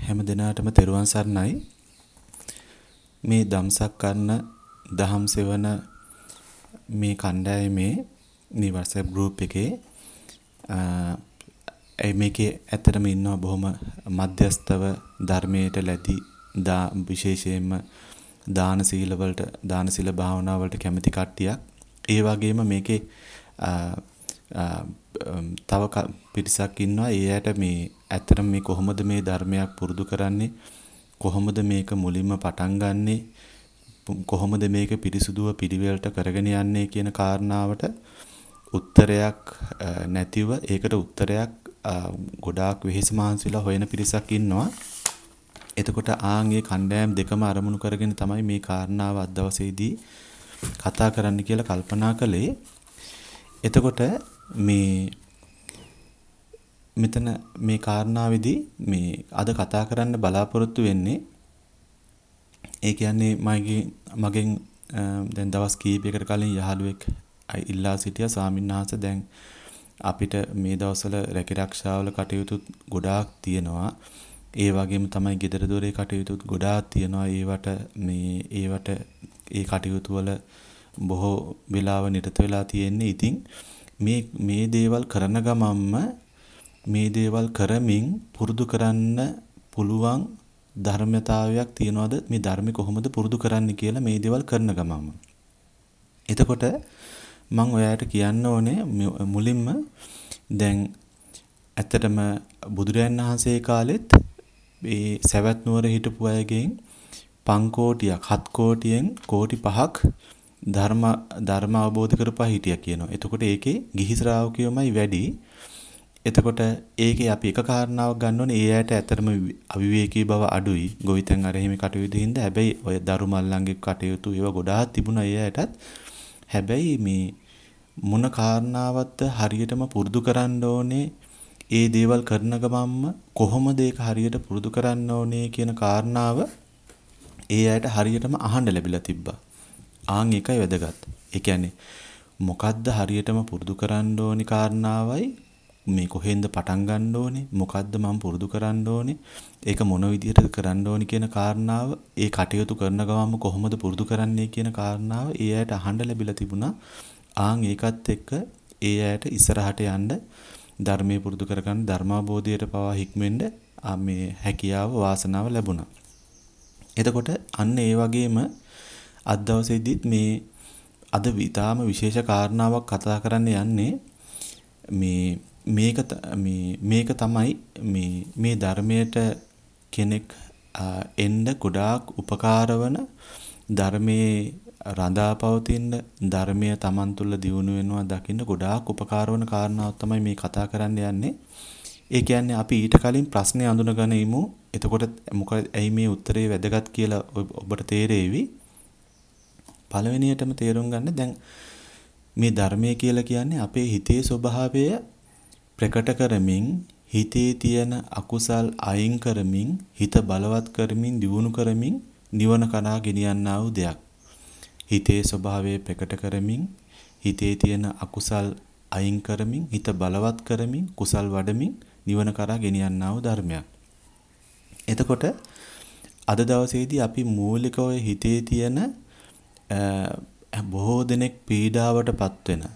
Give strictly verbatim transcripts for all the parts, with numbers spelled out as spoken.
හැම දිනාටම තෙරුවන් සරණයි. මේ දම්සක් කරන දහම් සෙවන මේ කණ්ඩායමේ මේ WhatsApp group එකේ අ මේකේ ඇත්තටම ඉන්නවා බොහොම මධ්‍යස්තව ධර්මයට ලැබි දා විශේෂයෙන්ම දාන සීල වලට දාන සීල භාවනා වලට කැමති කට්ටියක්. ඒ වගේම මේකේ තව පිරිසක් ඉන්නවා. ඒ ඇයට මේ ඇත්තටම මේ කොහොමද මේ ධර්මයක් පුරුදු කරන්නේ, කොහොමද මේක මුලින්ම පටන් ගන්නෙ, කොහොමද මේක පිරිසුදුව පිළිවෙලට කරගෙන යන්නේ කියන කාරණාවට උත්තරයක් නැතිව ඒකට උත්තරයක් ගොඩාක් වෙහෙස මහන්සිලා හොයන පිරිසක් ඉන්නවා. එතකොට ආන්ගේ කණ්ඩායම් දෙකම අරමුණු කරගෙන තමයි මේ කාරණාව අද දවසේදී කතා කරන්න කියලා කල්පනා කළේ. එතකොට මේ මෙතන මේ කාරණාවේදී මේ අද කතා කරන්න බලාපොරොත්තු වෙන්නේ ඒ කියන්නේ මගේ මගෙන් දැන් දවස් කීපයකට කලින් යහළුවෙක් ඉල්ලා සිටියා ස්වාමීන් වහන්සේ දැන් අපිට මේ දවස්වල රැකිරක්ෂාවල කටයුතු ගොඩාක් තියෙනවා. ඒ වගේම තමයි ගෙදර දොරේ කටයුතු ගොඩාක් තියෙනවා. ඒවට මේ ඒවට ඒ කටයුතු වල බොහෝ වෙලාව නිරත වෙලා තියෙන්නේ. ඉතින් මේ මේ දේවල් කරන ගමන්ම මේ දේවල් කරමින් පුරුදු කරන්න පුළුවන් ධර්මතාවයක් තියනවාද, මේ ධර්ම කොහොමද පුරුදු කරන්න කියලා මේ දේවල් කරන ගමන්ම. එතකොට මම ඔයාලට කියන්න ඕනේ මුලින්ම දැන් ඇත්තටම බුදුරයන් වහන්සේ කාලෙත් මේ සවැත් නුවර හිටපු අයගෙන් පංකෝටියක් හත් කෝටියෙන් කෝටි පහක් ධර්ම ධර්ම අවබෝධ කරපුවා හිටියා කියනවා. එතකොට ඒකේ ගිහි ශ්‍රාවකයෝමයි වැඩි. එතකොට ඒකේ අපි එක කාරණාවක් ගන්න ඕනේ. ඒ ඇයට ඇත්තටම අවිවේකී බව අඩුයි. ගොවිතැන් අර එහෙම කටයුතු හින්දා. හැබැයි ඔය දරු මල්ලන්ගේ කටයුතු ඒවා ගොඩාක් තිබුණා ඒ ඇයටත්. හැබැයි මේ මොන කාරණාවක්ද හරියටම පුරුදු කරන්න ඕනේ, ඒ දේවල් කරන ගමන්ම කොහොමද ඒක හරියට පුරුදු කරන්න ඕනේ කියන කාරණාව ඒ ඇයට හරියටම අහන්න ලැබිලා තිබ්බා. ආන් එකයි වැදගත්. ඒ කියන්නේ මොකද්ද හරියටම පුරුදු කරන්න ඕනි කාරණාවයි මේ කොහෙන්ද පටන් ගන්න ඕනේ, මොකද්ද මම පුරුදු කරන්න ඕනේ, ඒක මොන විදිහටද කරන්න ඕනි කියන කාරණාව, ඒ කටයුතු කරන ගමන්ම කොහොමද පුරුදු කරන්නේ කියන කාරණාව ඒ ඇයට අහන්න ලැබිලා තිබුණා. ආන් ඒකත් එක්ක ඒ ඇයට ඉස්සරහට යන්න ධර්මයේ පුරුදු කරගන්න ධර්මාබෝධයට පවා හික්මෙන්න මේ හැකියාව වාසනාව ලැබුණා. එතකොට අන්න ඒ වගේම අද දවසේදීත් මේ අද විතාම විශේෂ කාරණාවක් කතා කරන්න යන්නේ මේ මේක මේ මේක තමයි මේ මේ ධර්මයට කෙනෙක් එන්න ගොඩාක් උපකාර වන, ධර්මයේ රඳාපවතින, ධර්මය Taman තුල දියුණු වෙනවා දකින්න ගොඩාක් උපකාර වන කාරණාවක් තමයි මේ කතා කරන්න යන්නේ. ඒ කියන්නේ අපි ඊට කලින් ප්‍රශ්නේ අඳුනගෙන ඉමු. එතකොට මොකද ඇයි මේ උත්තරේ වැදගත් කියලා ඔබට තේරෙවි. පළවෙනියටම තේරුම් ගන්න දැන් මේ ධර්මය කියලා කියන්නේ අපේ හිතේ ස්වභාවය ප්‍රකට කරමින්, හිතේ තියෙන අකුසල් අයින් කරමින්, හිත බලවත් කරමින්, දියුණු කරමින් නිවන කරා ගෙනියන්නා වූ දෙයක්. හිතේ ස්වභාවය ප්‍රකට කරමින්, හිතේ තියෙන අකුසල් අයින් කරමින්, හිත බලවත් කරමින්, කුසල් වඩමින් නිවන කරා ගෙනියන්නා වූ ධර්මයක්. එතකොට අද දවසේදී අපි මූලිකව හිතේ තියෙන බොහෝ දෙනෙක් පීඩාවටපත් වෙන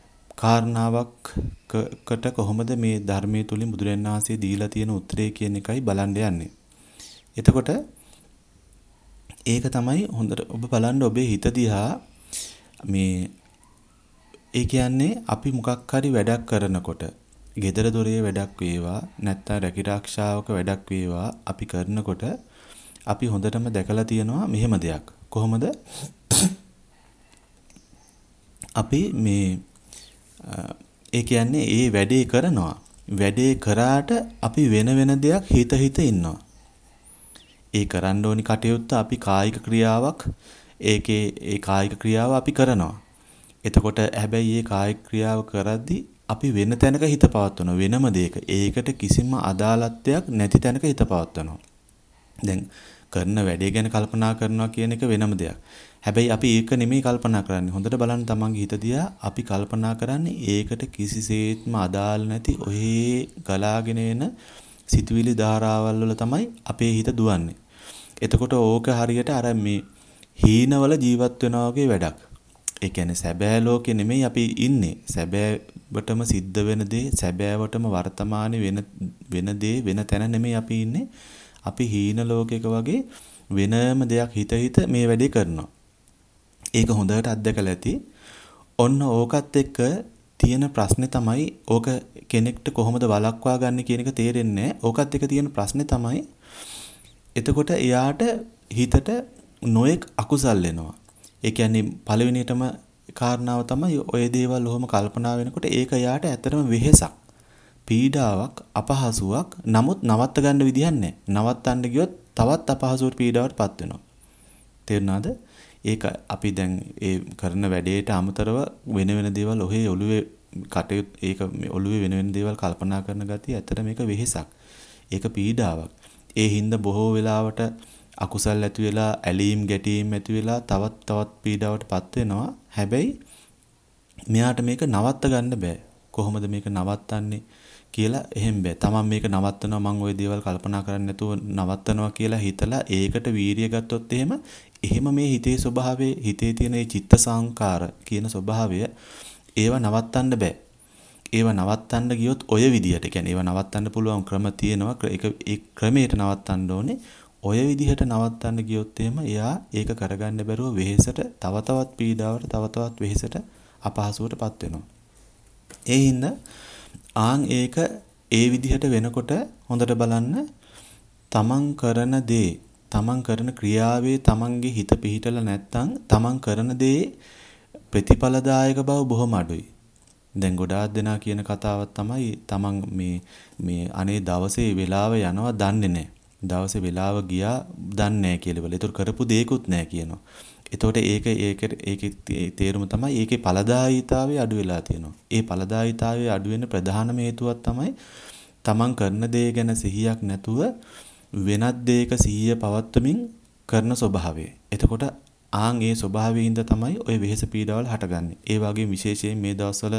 කාරණාවක්කට කොහොමද මේ ධර්මයේ තුලින් බුදුරජාණන් වහන්සේ දීලා තියෙන උත්තරේ කියන එකයි බලන්න යන්නේ. එතකොට ඒක තමයි හොඳට ඔබ බලන්න ඔබේ හිත දිහා මේ ඒ කියන්නේ අපි මොකක් හරි වැඩක් කරනකොට, ගෙදර දොරේ වැඩක් වේවා නැත්නම් රැකිරක්ෂාවක වැඩක් වේවා අපි කරනකොට අපි හොඳටම දැකලා තියෙනවා මෙහෙම දෙයක්. කොහොමද අපි මේ ඒ කියන්නේ ඒ වැඩේ කරනවා. වැඩේ කරාට අපි වෙන වෙන දෙයක් හිත හිත ඉන්නවා. ඒ කරන්න ඕනි කටයුත්ත අපි කායික ක්‍රියාවක්, ඒකේ ඒ කායික ක්‍රියාව අපි කරනවා. එතකොට හැබැයි මේ කායික ක්‍රියාව කරද්දී අපි වෙන තැනක හිත පවත්වනවා, වෙනම දෙයක. ඒකට කිසිම අදාළත්වයක් නැති තැනක හිත පවත්වනවා. දැන් කරන වැඩේ ගැන කල්පනා කරනවා කියන එක වෙනම දෙයක්. හැබැයි අපි ඒක නෙමෙයි කල්පනා කරන්නේ. හොඳට බලන්න තමන්ගේ හිත දිහා. අපි කල්පනා කරන්නේ ඒකට කිසිසේත්ම අදාළ නැති ඔහේ ගලාගෙන එන සිතුවිලි ධාරාවල් වල තමයි අපේ හිත දුවන්නේ. එතකොට ඕක හරියට අර මේ හීනවල ජීවත් වෙනවා වගේ වැඩක්. ඒ කියන්නේ සැබෑ ලෝකෙ නෙමෙයි අපි ඉන්නේ. සැබෑවටම සිද්ධ වෙන දේ, සැබෑවටම වර්තමානයේ වෙන වෙන දේ වෙන තැන නෙමෙයි අපි ඉන්නේ. අපි හීන ලෝකයක වගේ වෙනම දෙයක් හිත හිත මේ වැඩේ කරනවා. ඒක හොඳට අත්දැකලා ඇති. ඔන්න ඕකත් එක්ක තියෙන ප්‍රශ්නේ තමයි ඕක කෙනෙක්ට කොහොමද වළක්වා ගන්න කියන එක තේරෙන්නේ නැහැ. ඕකත් එක්ක තියෙන ප්‍රශ්නේ තමයි එතකොට එයාට හිතට නොඑක් අකුසල් එනවා. ඒ කියන්නේ පළවෙනියටම කාරණාව තමයි ඔය දේවල් ඔහොම කල්පනා වෙනකොට ඒක එයාට ඇත්තටම වෙහෙසක්, පීඩාවක්, අපහසුාවක්. නමුත් නවත්ත ගන්න විදියක් නැහැ. නවත්තන්න ගියොත් තවත් අපහසුවට පීඩාවටපත් වෙනවා. තේරුණාද? ඒක අපි දැන් ඒ කරන වැඩේට අමතරව වෙන වෙන දේවල් ඔහේ ඔළුවේ කටයුතු ඒක ඔළුවේ වෙන වෙන දේවල් කල්පනා කරන ගතිය ඇත්තට මේක වෙහෙසක්. ඒක පීඩාවක්. ඒ හින්දා බොහෝ වෙලාවට අකුසල් ඇති වෙලා ඇලීම් ගැටීම් ඇති වෙලා තවත් තවත් පීඩාවටපත් වෙනවා. හැබැයි මෙයාට මේක නවත්ත ගන්න බෑ. කොහොමද මේක නවත්තන්නේ කියලා එහෙම බෑ. තමන් මේක නවත්තනවා මම ওই දේවල් කල්පනා කරන්නේ නැතුව නවත්තනවා කියලා හිතලා ඒකට වීරිය ගත්තොත් එහෙම එහෙම මේ හිතේ ස්වභාවය, හිතේ තියෙන මේ චිත්ත සංකාර කියන ස්වභාවය ඒව නවත්තන්න බෑ. ඒව නවත්තන්න ගියොත් ඔය විදිහට කියන්නේ ඒව නවත්තන්න පුළුවන් ක්‍රම තියෙනවා. ඒක ඒ ක්‍රමයට නවත්තන්න ඕනේ. ඔය විදිහට නවත්තන්න ගියොත් එහෙම එයා ඒක කරගන්න බැරුව වෙහෙසට තව තවත් පීඩාවට තව තවත් වෙහෙසට අපහසුවටපත් වෙනවා. ඒ හින්දා ආන් ඒක ඒ විදිහට වෙනකොට හොඳට බලන්න තමන් කරන දේ තමන් කරන ක්‍රියාවේ තමන්ගේ හිත පිහිටලා නැත්නම් තමන් කරන දේ ප්‍රතිඵලදායක බව බොහොම අඩුයි. දැන් ගොඩාක් දෙනා කියන කතාවක් තමයි තමන් මේ මේ අනේ දවසේ වෙලාව යනවා දන්නේ නැහැ. දවසේ වෙලාව ගියා දන්නේ නැහැ කියලා වල. ඒතර කරපු දෙයක්වත් නැහැ කියනවා. එතකොට ඒක ඒක ඒකේ තේරුම තමයි ඒකේ ඵලදායීතාවය අඩු වෙලා තියෙනවා. ඒ ඵලදායීතාවය අඩු වෙන ප්‍රධානම හේතුවක් තමයි තමන් කරන දේ ගැන සිහියක් නැතුව වෙනත් දෙයක සිහිය පවත්වමින් කරන ස්වභාවය. එතකොට ආන් ඒ ස්වභාවයෙන්ද තමයි ওই වෙහෙස පීඩාවල් හටගන්නේ. ඒ වගේම විශේෂයෙන් මේ දවස්වල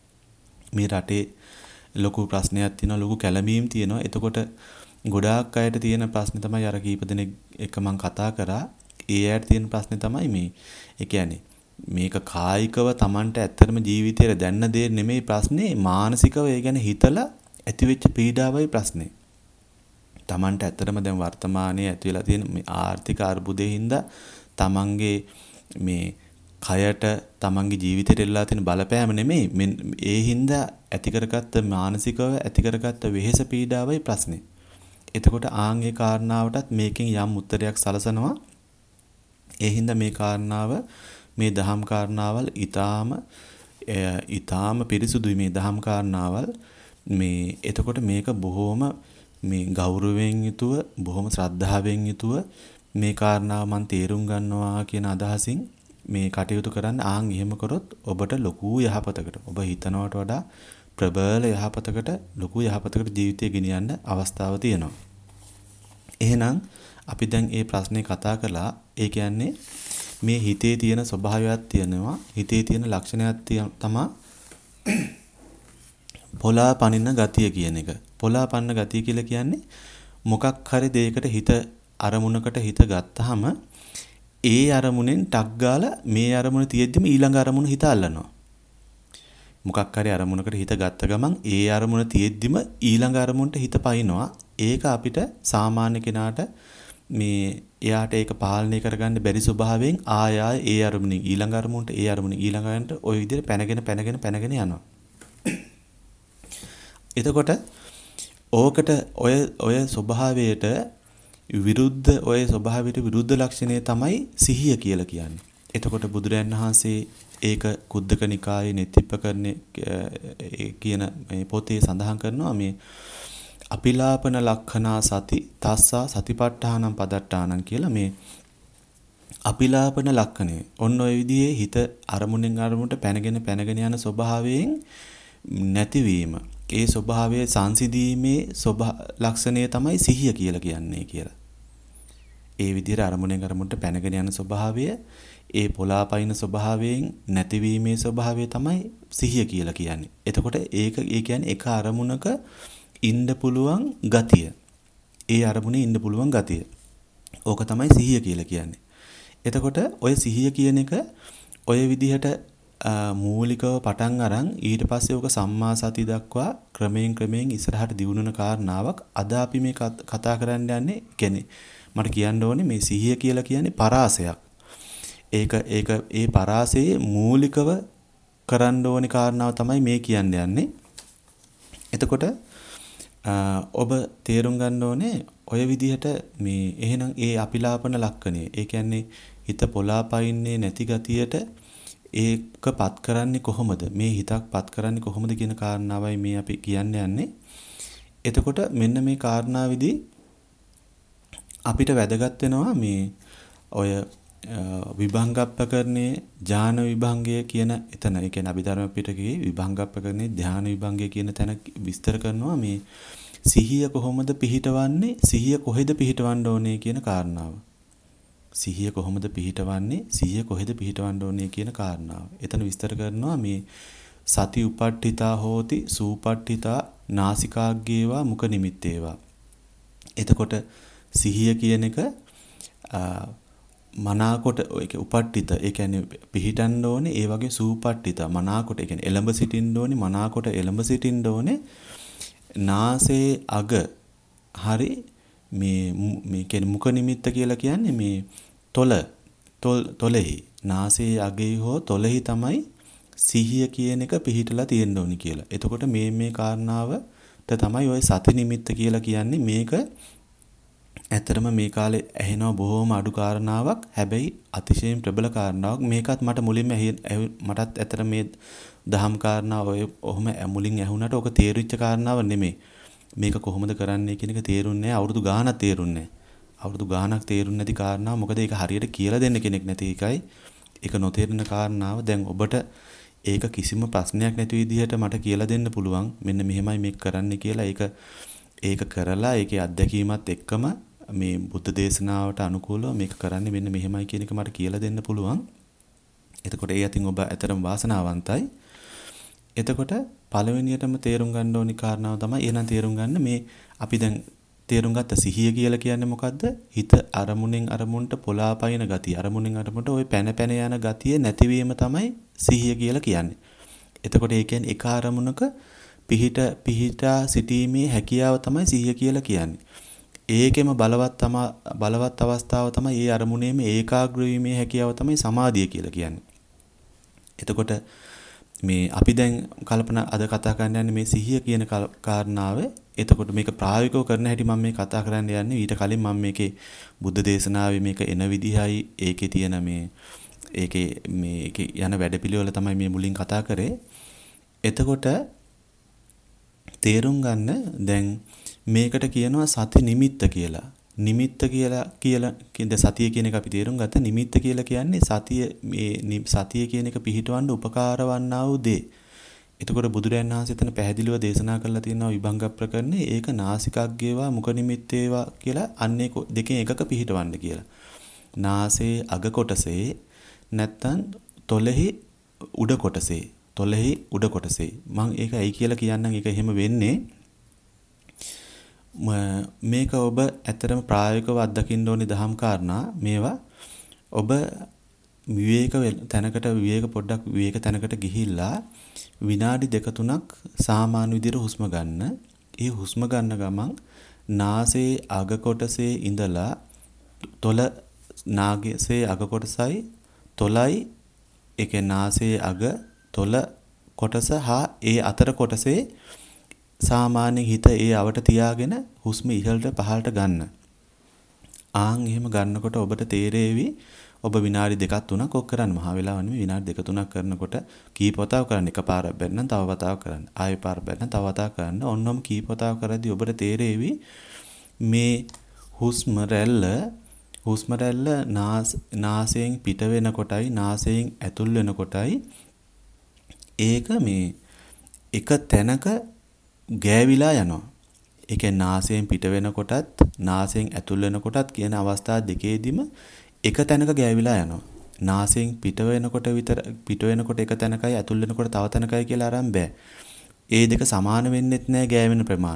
මේ රටේ ලොකු ප්‍රශ්නයක් තියෙනවා, ලොකු කැළඹීම් තියෙනවා. එතකොට ගොඩාක් අයට තියෙන ප්‍රශ්නේ තමයි අර කීප දෙනෙක් එක මම කතා කරා. ඒ අයට තියෙන ප්‍රශ්නේ තමයි මේ. ඒ කියන්නේ මේක කායිකව Tamanට ඇත්තටම ජීවිතේට දැනන දේ නෙමෙයි ප්‍රශ්නේ, මානසිකව ඒ ගැන හිතලා ඇතිවෙච්ච පීඩාවයි ප්‍රශ්නේ. Tamanට ඇත්තටම දැන් වර්තමානයේ ඇති වෙලා තියෙන මේ ආර්ථික අර්බුදේ හින්දා තමන්ගේ මේ කයට තමන්ගේ ජීවිතයට එල්ලලා තියෙන බලපෑම නෙමෙයි ඒ හින්දා ඇති කරගත්ත මානසිකව ඇති කරගත්ත වෙහෙස පීඩාවයි ප්‍රශ්නේ. එතකොට ආන් ඒ කාරණාවටත් මේකෙන් යම් උත්තරයක් සලසනවා. ඒ හින්දා මේ කාරණාව මේ දහම් කාරණාවල් ඊටාම ඊටාම පිරිසුදුයි මේ දහම් කාරණාවල්. මේ එතකොට මේක බොහොම මේ ගෞරවයෙන් යුතුව බොහොම ශ්‍රද්ධාවෙන් යුතුව මේ කාරණාව මම තේරුම් ගන්නවා කියන අදහසින් මේ කටයුතු කරන්න. ආන් එහෙම කරොත් ඔබට ලොකු යහපතකට ඔබ හිතනවට වඩා ප්‍රබල යහපතකට ලොකු යහපතකට ජීවිතය ගෙනියන්න අවස්ථාව තියෙනවා. එහෙනම් අපි දැන් මේ ප්‍රශ්නේ කතා කළා. ඒ කියන්නේ මේ හිතේ තියෙන ස්වභාවයක් තියෙනවා. හිතේ තියෙන ලක්ෂණයක් තමයි පොලා පනින ගතිය කියන එක. පොලා පන්න ගතිය කියලා කියන්නේ මොකක් හරි දෙයකට හිත අරමුණකට හිත ගත්තාම ඒ අරමුණෙන් ටක් ගාලා මේ අරමුණ තියෙද්දිම ඊළඟ අරමුණ හිත අල්ලනවා. මොකක් හරි අරමුණකට හිත ගත්ත ගමන් ඒ අරමුණ තියෙද්දිම ඊළඟ අරමුණට හිත පයින්නවා. ඒක අපිට සාමාන්‍ය කෙනාට මේ එයාට ඒක පාලනය කරගන්න බැරි ස්වභාවයෙන් ආය ආය ඒ අරමුණින් ඊළඟ අරමුණට ඒ අරමුණින් ඊළඟට ওই විදිහට පැනගෙන පැනගෙන පැනගෙන යනවා. එතකොට ඕකට ඔය ඔය ස්වභාවයට විරුද්ධ ඔය ස්වභාවයට විරුද්ධ ලක්ෂණය තමයි සිහිය කියලා කියන්නේ. එතකොට බුදුරයන් වහන්සේ ඒක කුද්දක නිකායේ නෙත්තිප්පකරණේ කියන මේ පොතේ සඳහන් කරනවා මේ අපිලාපන ලක්ඛනා සති තස්සා සතිපට්ඨානම් පදට්ඨානම් කියලා. මේ අපිලාපන ලක්ෂණය ඔන්න ඔය විදිහේ හිත අරමුණෙන් අරමුණට පැනගෙන පැනගෙන යන ස්වභාවයෙන් නැතිවීම. ඒ ස්වභාවය සංසිඳීමේ ස්වභා ලක්ෂණය තමයි සිහිය කියලා කියන්නේ කියලා. ඒ විදිහට අරමුණෙන් අරමුණට පැනගෙන යන ස්වභාවය, ඒ පොලාපයින් ස්වභාවයෙන් නැතිවීමේ ස්වභාවය තමයි සිහිය කියලා කියන්නේ. එතකොට ඒක ඒ කියන්නේ එක අරමුණක ඉන්න පුළුවන් ගතිය. ඒ අරමුණේ ඉන්න පුළුවන් ගතිය. ඕක තමයි සිහිය කියලා කියන්නේ. එතකොට ඔය සිහිය කියන එක ඔය විදිහට මූලිකව පටන් අරන් ඊට පස්සේ ඕක සම්මා සති දක්වා ක්‍රමයෙන් ක්‍රමයෙන් ඉස්සරහට දියුණුවන කාරණාවක්. අද අපි මේ කතා කරන්න යන්නේ කියන්නේ මට කියන්න ඕනේ මේ සිහිය කියලා කියන්නේ පරාසයක්. ඒක ඒක ඒ පරාසයේ මූලිකව කරන්න ඕනේ කාරණාව තමයි මේ කියන්න යන්නේ. එතකොට ඔබ තේරුම් ගන්න ඕනේ ඔය විදිහට මේ එහෙනම් ඒ අපිලාපන ලක්ෂණය. ඒ කියන්නේ හිත පොලාපයින්නේ නැති ගතියට ඒකපත් කරන්නේ කොහොමද? මේ හිතක් පත් කරන්නේ කොහොමද කියන කාරණාවයි මේ අපි කියන්න යන්නේ. එතකොට මෙන්න මේ කාරණාවේදී අපිට වැදගත් වෙනවා මේ ඔය විභංගප්පකරණයේ ඥාන විභංගය කියන එතන. ඒ කියන්නේ අභිධර්ම පිටකයේ විභංගප්පකරණයේ ධ්‍යාන විභංගය කියන තැන විස්තර කරනවා මේ සිහිය කොහොමද පිහිටවන්නේ? සිහිය කොහෙද පිහිටවන්න ඕනේ කියන කාරණාව. සිහිය කොහොමද පිහිටවන්නේ? සිහිය කොහෙද පිහිටවන්න ඕනේ කියන කාරණාව. එතන විස්තර කරනවා මේ සති උපට්ඨිතා හෝති සූපට්ඨිතා නාසිකාග්ගේවා මුඛ නිමිත්තේවා. එතකොට සිහිය කියන එක මනාකොට ඒක උපට්ඨිත ඒ කියන්නේ පිහිටන්න ඕනේ. ඒ වගේ සූපට්ඨිත මනාකොට ඒ කියන්නේ එළඹ සිටින්න ඕනේ. මනාකොට එළඹ සිටින්න ඕනේ. නාසයේ අග හරි මේ මේ කියන්නේ මුඛ නිමිත්ත කියලා කියන්නේ මේ තොල තොලෙහි නාසයේ අගේ හෝ තොලෙහි තමයි සිහිය කියන එක පිහිටලා තියෙන්න ඕනි කියලා. එතකොට මේ මේ කාරණාවට තමයි ওই සති නිමිත්ත කියලා කියන්නේ. මේක ඇත්තටම මේ කාලේ ඇහෙනව බොහොම අඩු කාරණාවක්. හැබැයි අතිශයින් ප්‍රබල කාරණාවක්. මේකත් මට මුලින්ම මටත් ඇත්තට මේ දහම් කාරණාව ඔය ඔහොම මුලින් ඇහුණාට ඔක තේරිච්ච කාරණාවක් නෙමෙයි. මේක කොහොමද කරන්නේ කියන එක තේරුන්නේ නැහැ. අවුරුදු ගාණක් තේරුන්නේ නැහැ. අවුරුදු ගාණක් තේරුන්නේ නැති කාරණාව. මොකද ඒක හරියට කියලා දෙන්න කෙනෙක් නැති එකයි. ඒක නොතේරෙන කාරණාව. දැන් ඔබට ඒක කිසිම ප්‍රශ්නයක් නැති විදිහට මට කියලා දෙන්න පුළුවන්. මෙන්න මෙහෙමයි මේක කරන්න කියලා. ඒක ඒක කරලා ඒකේ අත්දැකීමත් එක්කම මේ බුද්ධ දේශනාවට අනුකූලව මේක කරන්නේ මෙන්න මෙහෙමයි කියන එක මට කියලා දෙන්න පුළුවන්. එතකොට ඒ අතින් ඔබ ඇතරම වාසනාවන්තයි. එතකොට පළවෙනියටම තේරුම් ගන්න ඕනි කාරණාව තමයි එහෙනම් තේරුම් ගන්න මේ අපි දැන් තේරුම් ගත්ත සිහිය කියලා කියන්නේ මොකද්ද? හිත අරමුණෙන් අරමුණට පොලාපයින් ගතිය. අරමුණෙන් අරමුණට ওই පැන පැන යන ගතිය නැතිවීම තමයි සිහිය කියලා කියන්නේ. එතකොට ඒ කියන්නේ එක අරමුණක පිහිට පිහිටා සිටීමේ හැකියාව තමයි සිහිය කියලා කියන්නේ. ඒකෙම බලවත් තම බලවත් අවස්ථාව තමයි ඒ අරමුණේම ඒකාග්‍ර වීමේ හැකියාව තමයි සමාධිය කියලා කියන්නේ. එතකොට මේ අපි දැන් කල්පනා අද කතා කරන්න යන්නේ මේ සිහිය කියන කාරණාව. එතකොට මේක ප්‍රායෝගිකව කරන හැටි මම මේ කතා කරන්න යන්නේ. ඊට කලින් මම මේකේ බුද්ධ දේශනාවේ මේක එන විදිහයි ඒකේ තියෙන මේ ඒකේ මේකේ යන වැඩපිළිවෙල තමයි මේ මුලින් කතා කරේ. එතකොට තේරුම් ගන්න දැන් මේකට කියනවා සති නිමිත්ත කියලා. නිමිත්ත කියලා කියලා කියන සතිය කියන එක අපි තේරුම් ගත්තා. නිමිත්ත කියලා කියන්නේ සතිය මේ සතිය කියන එක පිහිටවන්න උපකාර වන්නා වූ දේ. එතකොට බුදුරයන් වහන්සේ එතන පැහැදිලිව දේශනා කරලා තියෙනවා විභංග ප්‍රකරණේ ඒක නාසිකාග්ගේවා මුඛ නිමිත්තේවා කියලා අන්නේ දෙකෙන් එකක පිහිටවන්න කියලා. නාසයේ අග කොටසේ නැත්තම් තොලෙහි උඩ කොටසේ. තොලෙහි උඩ කොටසේ. මම ඒක ඇයි කියලා කියන්නම් ඒක එහෙම වෙන්නේ. මේක ඔබ ඇත්තටම ප්‍රායෝගිකව අත්දකින්න ඕනේ දහම් කාරණා. මේවා ඔබ විවේක තැනකට විවේක පොඩ්ඩක් විවේක තැනකට ගිහිල්ලා විනාඩි දෙක තුනක් සාමාන්‍ය විදිහට හුස්ම ගන්න. ඒ හුස්ම ගන්න ගමන් නාසයේ අග කොටසේ ඉඳලා තොල නාගයේ අග කොටසයි තොලයි ඒ කියන්නේ නාසයේ අග තොල කොටස හා ඒ අතර කොටසේ සාමාන්‍ය හිත ඒ අවට තියාගෙන හුස්ම ඉහළට පහළට ගන්න. ආන් එහෙම ගන්නකොට ඔබට තේරෙවි ඔබ විනාඩි දෙකක් තුනක් ඔක් කරන්න මහා වෙලාව නෙමෙයි විනාඩි දෙක තුනක් කරනකොට කීප වතාවක් කරන්න එකපාරක් බැන්නම් තව වතාවක් කරන්න ආයෙ පාර බැන්නම් තව වතාවක් කරන්න ඔන්නම කීප වතාවක් කරද්දී ඔබට තේරෙවි මේ හුස්ම රැල්ල හුස්ම රැල්ල නාසයෙන් පිට වෙන කොටයි නාසයෙන් ඇතුල් වෙන කොටයි ඒක මේ එක තැනක ගෑවිලා යනවා. ඒ කියන්නේ නාසයෙන් පිට වෙන කොටත් නාසයෙන් ඇතුල් වෙන කොටත් කියන අවස්ථා දෙකේදීම එක තැනක ගෑවිලා යනවා. නාසයෙන් පිට වෙනකොට විතර පිට වෙනකොට එක තැනකයි ඇතුල් වෙනකොට තව තැනකයි කියලා අරන් බෑ. ඒ දෙක සමාන වෙන්නෙත් නෑ ගෑවෙන ප්‍රමාණය.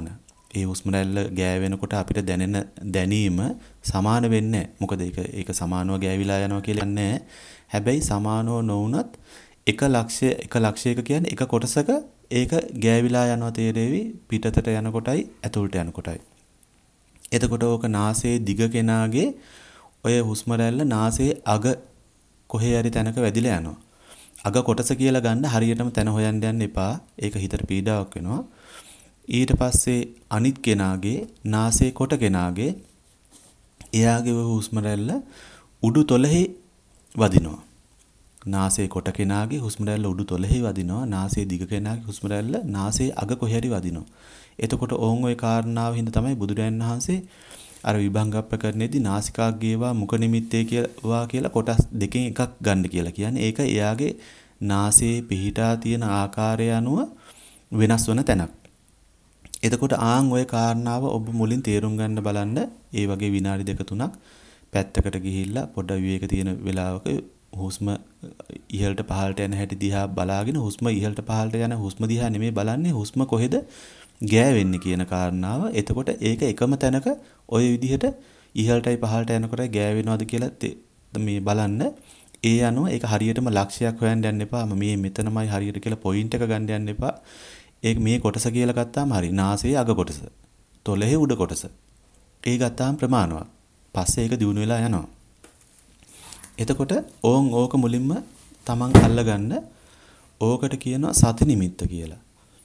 ඒ හුස්ම රැල්ල ගෑවෙනකොට අපිට දැනෙන දැනීම සමාන වෙන්නේ නැහැ. මොකද ඒක ඒක සමානව ගෑවිලා යනවා කියලා නෑ. හැබැයි සමානව නොවුනත් එක ලක්ෂය එක ලක්ෂයක කියන්නේ එක කොටසක ඒක ගෑවිලා යනවා තේරෙවි පිටතට යනකොටයි ඇතුළට යනකොටයි. එතකොට ඕක නාසයේ දිග කෙනාගේ ඔය හුස්ම රැල්ල නාසයේ අග කොහේ හරි තැනක වැදිලා යනවා. අග කොටස කියලා ගන්න හරියටම තැන හොයන්න යන්න එපා. ඒක හිතට පීඩාවක් වෙනවා. ඊට පස්සේ අනිත් කෙනාගේ නාසයේ කොට කෙනාගේ එයාගේ හුස්ම රැල්ල උඩු තොලෙහි වදිනවා. නාසයේ කොට කෙනාගේ හුස්ම රැල්ල උඩු තොලෙහි වදිනවා. නාසයේ දිග කෙනාගේ හුස්ම රැල්ල නාසයේ අග කොහේ හරි වදිනවා. එතකොට ඕන් ওই කාරණාව හින්දා තමයි බුදුරජාණන් වහන්සේ අර විභංග ප්‍රකරණයේදී නාසිකාග්ගේවා මුඛ නිමිත්තේ කියලා කියලා කොටස් දෙකෙන් එකක් ගන්න කියලා කියන්නේ. ඒක එයාගේ නාසයේ පිහිටා තියෙන ආකාරය අනුව වෙනස් වන තැනක්. එතකොට ආන් ওই කාරණාව ඔබ මුලින් තේරුම් ගන්න බලන්න. ඒ වගේ විනාඩි දෙක තුනක් පැත්තකට ගිහිල්ලා පොඩ විවේක තියෙන වෙලාවක හුස්ම ඉහළට පහළට යන හැටි දිහා බලාගෙන හුස්ම ඉහළට පහළට යන හුස්ම දිහා නෙමෙයි බලන්නේ හුස්ම කොහෙද ගෑවෙන්නේ කියන කාරණාව. එතකොට ඒක එකම තැනක ওই විදිහට ඉහළටයි පහළට යනකොට ගෑවෙනවද කියලා මේ බලන්න. ඒ අනුව ඒක හරියටම ලක්ෂයක් හොයන්න යන්න එපා. මේ මෙතනමයි හරියට කියලා පොයින්ට් එක ගන්න යන්න එපා. ඒක මේ කොටස කියලා ගත්තාම හරි. නාසයේ අග කොටස. තොලෙහි උඩ කොටස. ඒ ගත්තාම ප්‍රමාණවත්. පස්සේ ඒක දිනු වෙලා යනවා. එතකොට ඕන් ඕක මුලින්ම තමන් අල්ලගන්න. ඕකට කියනවා සති නිමිත්ත කියලා.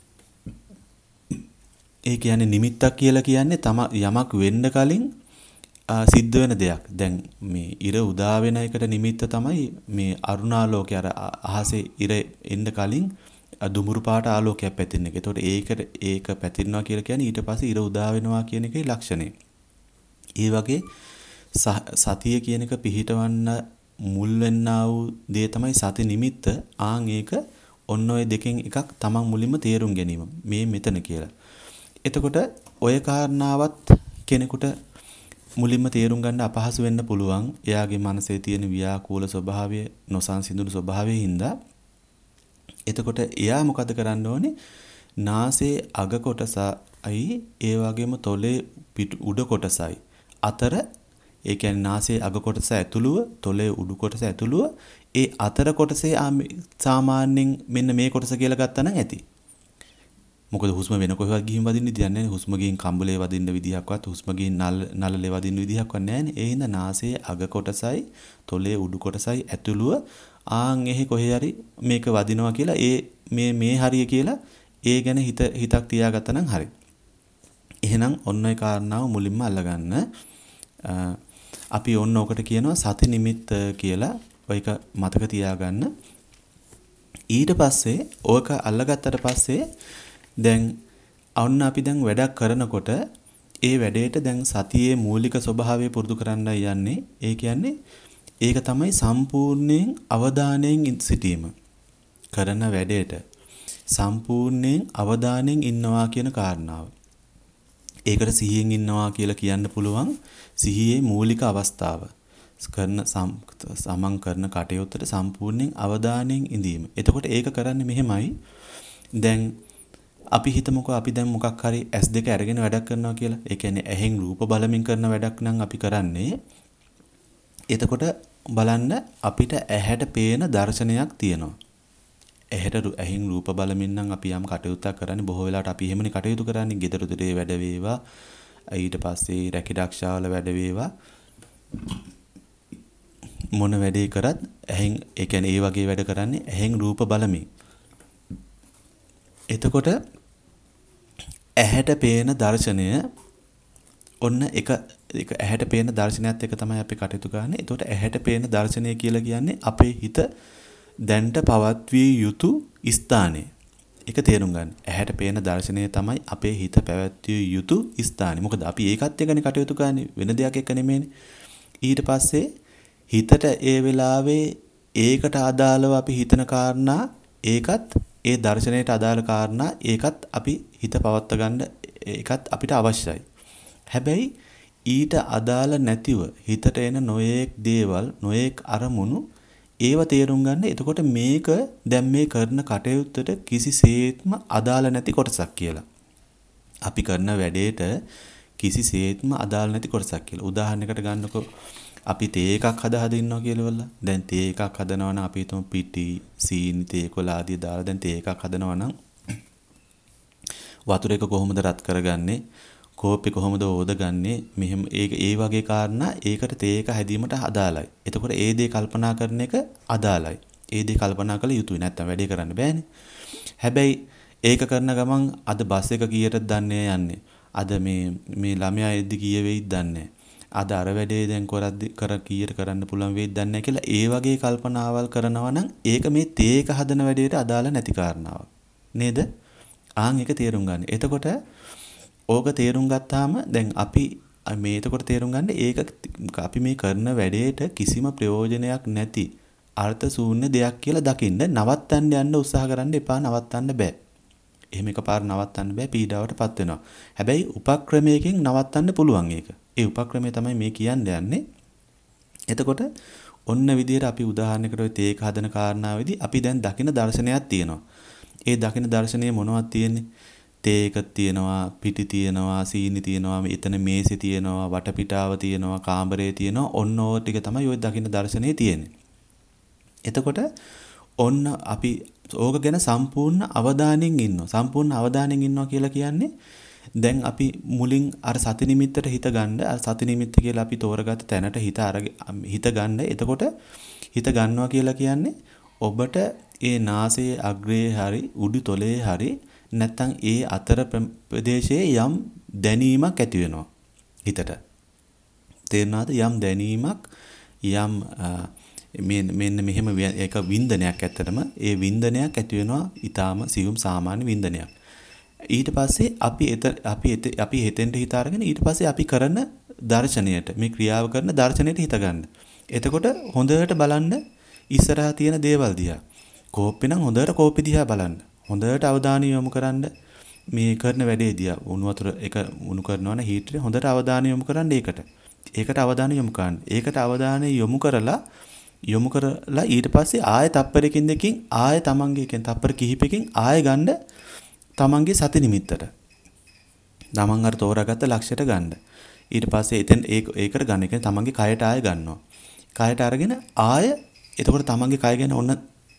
ඒ කියන්නේ නිමිත්තක් කියලා කියන්නේ තම යමක් වෙන්න කලින් සිද්ධ වෙන දෙයක්. දැන් මේ ඉර උදා වෙන එකට නිමිත්ත තමයි මේ අරුණාලෝකය අර අහසේ ඉර එන්න කලින් දුමුරු පාට ආලෝකයක් පැතිරෙන එක. ඒතකොට ඒකට ඒක පැතිරෙනවා කියලා කියන්නේ ඊට පස්සේ ඉර උදා වෙනවා කියන එකේ ලක්ෂණය. ඒ වගේ සතිය කියන එක පිහිටවන්න මුල් වෙන්නා වූ දේ තමයි සති නිමිත්ත. ආන් ඒක ඔන්න ඔය දෙකෙන් එකක් තමන් මුලින්ම තේරුම් ගැනීම. මේ මෙතන කියලා. එතකොට ඔය කාරණාවත් කෙනෙකුට මුලින්ම තේරුම් ගන්න අපහසු වෙන්න පුළුවන්. එයාගේ මනසේ තියෙන ව්‍යාකූල ස්වභාවය, නොසන්සිඳුණු ස්වභාවයෙන් හින්දා. එතකොට එයා මොකද කරන්න ඕනේ? නාසයේ අග කොටසයි ඒ වගේම තොලේ උඩ කොටසයි අතර, ඒ කියන්නේ නාසයේ අග කොටස ඇතුළුව තොලේ උඩු කොටස ඇතුළුව ඒ අතර කොටසේ සාමාන්‍යයෙන් මෙන්න මේ කොටස කියලා ගත්තා නම් ඇති. මොකද හුස්ම වෙන කොහෙවත් ගිහින් වදින්න විදියක් නැහැ. හුස්ම ගිහින් කම්බලේ වදින්න විදියක්වත් හුස්ම ගිහින් නල නලලේ වදින්න විදියක්වත් නැහැ. ඒ හින්දා නාසයේ අග කොටසයි තොලේ උඩු කොටසයි ඇතුළුව ආන් එහි කොහේ හරි මේක වදිනවා කියලා ඒ මේ මේ හරිය කියලා ඒ ගැන හිත හිතක් තියාගත්තා නම් හරි. එහෙනම් ඔන්න ඔය කාරණාව මුලින්ම අල්ලගන්න. අපි ඔන්න ඔකට කියනවා සති නිමිත්ත කියලා. ඔයක මතක තියාගන්න. ඊට පස්සේ ඔයක අල්ලගත්තට පස්සේ දැන් ඔන්න අපි දැන් වැඩක් කරනකොට ඒ වැඩේට දැන් සතියේ මූලික ස්වභාවය පුරුදු කරන්න යන්නේ. ඒ කියන්නේ ඒක තමයි සම්පූර්ණයෙන් අවධානයෙන් සිටීම. කරන වැඩේට සම්පූර්ණයෙන් අවධානයෙන් ඉන්නවා කියන කාරණාව. ඒකට සිහියෙන් ඉන්නවා කියලා කියන්න පුළුවන්. සිහියේ මූලික අවස්ථාව. කරන සමන් කරන කටයුත්තට සම්පූර්ණයෙන් අවධානයෙන් ඉඳීම. එතකොට ඒක කරන්නේ මෙහෙමයි. දැන් අපි හිතමුකෝ අපි දැන් මොකක් හරි ඇස් දෙක අරගෙන වැඩක් කරනවා කියලා. ඒ කියන්නේ ඇහෙන් රූප බලමින් කරන වැඩක් නම් අපි කරන්නේ. එතකොට බලන්න අපිට ඇහැට පේන දර්ශනයක් තියෙනවා. ඇහැට ඇහෙන් රූප බලමින් නම් අපි යම් කටයුත්තක් කරන්නේ. බොහෝ වෙලාවට අපි එහෙමනේ කටයුතු කරන්නේ. ගෙදර දොරේ වැඩ වේවා. ඊට පස්සේ රැකිරක්ෂාවල වැඩ වේවා. මොන වැඩේ කරත් ඇහෙන් ඒ කියන්නේ ඒ වගේ වැඩ කරන්නේ ඇහෙන් රූප බලමින්. එතකොට ඇහැට පේන දර්ශනය ඔන්න එක එක ඇහැට පේන දර්ශනයත් එක තමයි අපි කටයුතු කරන්නේ. එතකොට ඇහැට පේන දර්ශනය කියලා කියන්නේ අපේ හිත දැන්ට පවත්විය යුතු ස්ථානය. ඒක තේරුම් ගන්න. ඇහැට පේන දර්ශනය තමයි අපේ හිත පැවැත්විය යුතු ස්ථානය. මොකද අපි ඒකත් එක්කනේ කටයුතු කරන්නේ. වෙන දෙයක් එක්ක නෙමෙයිනේ. ඊට පස්සේ හිතට ඒ වෙලාවේ ඒකට අදාළව අපි හිතන කාරණා ඒකත් ඒ දර්ශනයට අදාළ කාරණා ඒකත් අපි හිත පවත්වා ගන්න ඒකත් අපිට අවශ්‍යයි. හැබැයි ඊට අදාළ නැතිව හිතට එන නොයේක් දේවල් නොයේක් අරමුණු ඒව තේරුම් ගන්න. එතකොට මේක දැන් මේ කරන කටයුත්තට කිසිසේත්ම අදාළ නැති කොටසක් කියලා. අපි කරන වැඩේට කිසිසේත්ම අදාළ නැති කොටසක් කියලා. උදාහරණයකට ගන්නකො අපි තේ එකක් හදා හදා ඉන්නවා කියලා වල්ලා. දැන් තේ එකක් හදනවා නම් අපි හිතමු පිටි, සීනි, තේ කොළ ආදී දාලා දැන් තේ එකක් හදනවා නම් වතුර එක කොහොමද රත් කරගන්නේ? කෝප්පේ කොහොමද ඕදගන්නේ? මෙහෙම ඒක ඒ වගේ කාරණා ඒකට තේ එක හැදීමට අදාළයි. එතකොට ඒ දේ කල්පනා කරන එක අදාළයි. ඒ දේ කල්පනා කළ යුතුයි. නැත්තම් වැඩේ කරන්න බෑනේ. හැබැයි ඒක කරන ගමන් අද බස් එක කීයටද දන්නේ යන්නේ. අද මේ මේ ළමයා එද්දි කීය වෙයිද දන්නේ. අද අර වැඩේ දැන් කරද්දි කර කීයට කරන්න පුළුවන් වෙයිද දන්නේ කියලා ඒ වගේ කල්පනාවල් කරනවා නම් ඒක මේ තේ එක හදන වැඩේට අදාළ නැති කාරණාවක්. නේද? ආන් එක තේරුම් ගන්න. එතකොට ඕක තේරුම් ගත්තාම දැන් අපි මේ එතකොට තේරුම් ගන්න ඒක අපි මේ කරන වැඩේට කිසිම ප්‍රයෝජනයක් නැති අර්ථ ශූන්‍ය දෙයක් කියලා දකින්න නවත්තන්න යන්න උත්සාහ කරන්න එපා. නවත්තන්න බෑ. එහෙම එකපාර නවත්තන්න බෑ. පීඩාවටපත් වෙනවා. හැබැයි උපක්‍රමයකින් නවත්තන්න පුළුවන් ඒක. ඒ උපක්‍රමය තමයි මේ කියන්න යන්නේ. එතකොට ඔන්න විදිහට අපි උදාහරණයකට ඔය තේක හදන කාරණාවේදී අපි දැන් දකින දර්ශනයක් තියෙනවා. ඒ දකින දර්ශනයේ මොනවද තියෙන්නේ? තේක තියෙනවා, පිටි තියෙනවා, සීනි තියෙනවා, එතන මේසෙ තියෙනවා, වටපිටාව තියෙනවා, කාමරේ තියෙනවා. ඔන්න ඕක ටික තමයි ඔය දකින දර්ශනයේ තියෙන්නේ. එතකොට ඔන්න අපි ඕක ගැන සම්පූර්ණ අවධානයෙන් ඉන්නවා. සම්පූර්ණ අවධානයෙන් ඉන්නවා කියලා කියන්නේ දැන් අපි මුලින් අර සති නිමිත්තට හිත ගන්න. අර සති නිමිත්ත කියලා අපි තෝරගත්ත තැනට හිත අරගෙන හිත ගන්න. එතකොට හිත ගන්නවා කියලා කියන්නේ ඔබට ඒ නාසයේ අග්‍රයේ හරි උඩු තොලේ හරි නැත්තම් ඒ අතර ප්‍රදේශයේ යම් දැනීමක් ඇති වෙනවා හිතට. තේරුණාද? යම් දැනීමක් යම් මෙන්න මෙහෙම එක වින්දනයක් ඇත්තටම ඒ වින්දනයක් ඇති වෙනවා. ඊටාම සියුම් සාමාන්‍ය වින්දනයක්. ඊට පස්සේ අපි අපි අපි හිතෙන්ට හිත අරගෙන ඊට පස්සේ අපි කරන දර්ශනයට මේ ක්‍රියාව කරන දර්ශනයට හිත ගන්න. එතකොට හොඳට බලන්න ඉස්සරහා තියෙන දේවල් දිහා. කෝප්පේ නම් හොඳට කෝප්පේ දිහා බලන්න. හොඳට අවධානය යොමු කරන්න මේ කරන වැඩේ දිහා. උණු වතුර එක උණු කරනවා නම් හීටරේ හොඳට අවධානය යොමු කරන්න ඒකට. ඒකට අවධානය යොමු කරන්න. ඒකට අවධානය යොමු කරලා යොමු කරලා ඊට පස්සේ ආය තප්පරකින් දෙකකින් ආය තමන්ගේ කියන තප්පර කිහිපකින් ආය ගන්න තමන්ගේ සති නිමිත්තට. තමන් අර තෝරාගත්ත ලක්ෂයට ගන්න. ඊට පස්සේ එතෙන් ඒක ඒකට ගන්න. ඒ කියන්නේ තමන්ගේ කයට ආය ගන්නවා. කයට අරගෙන ආය එතකොට තමන්ගේ කය ගැන ඔන්න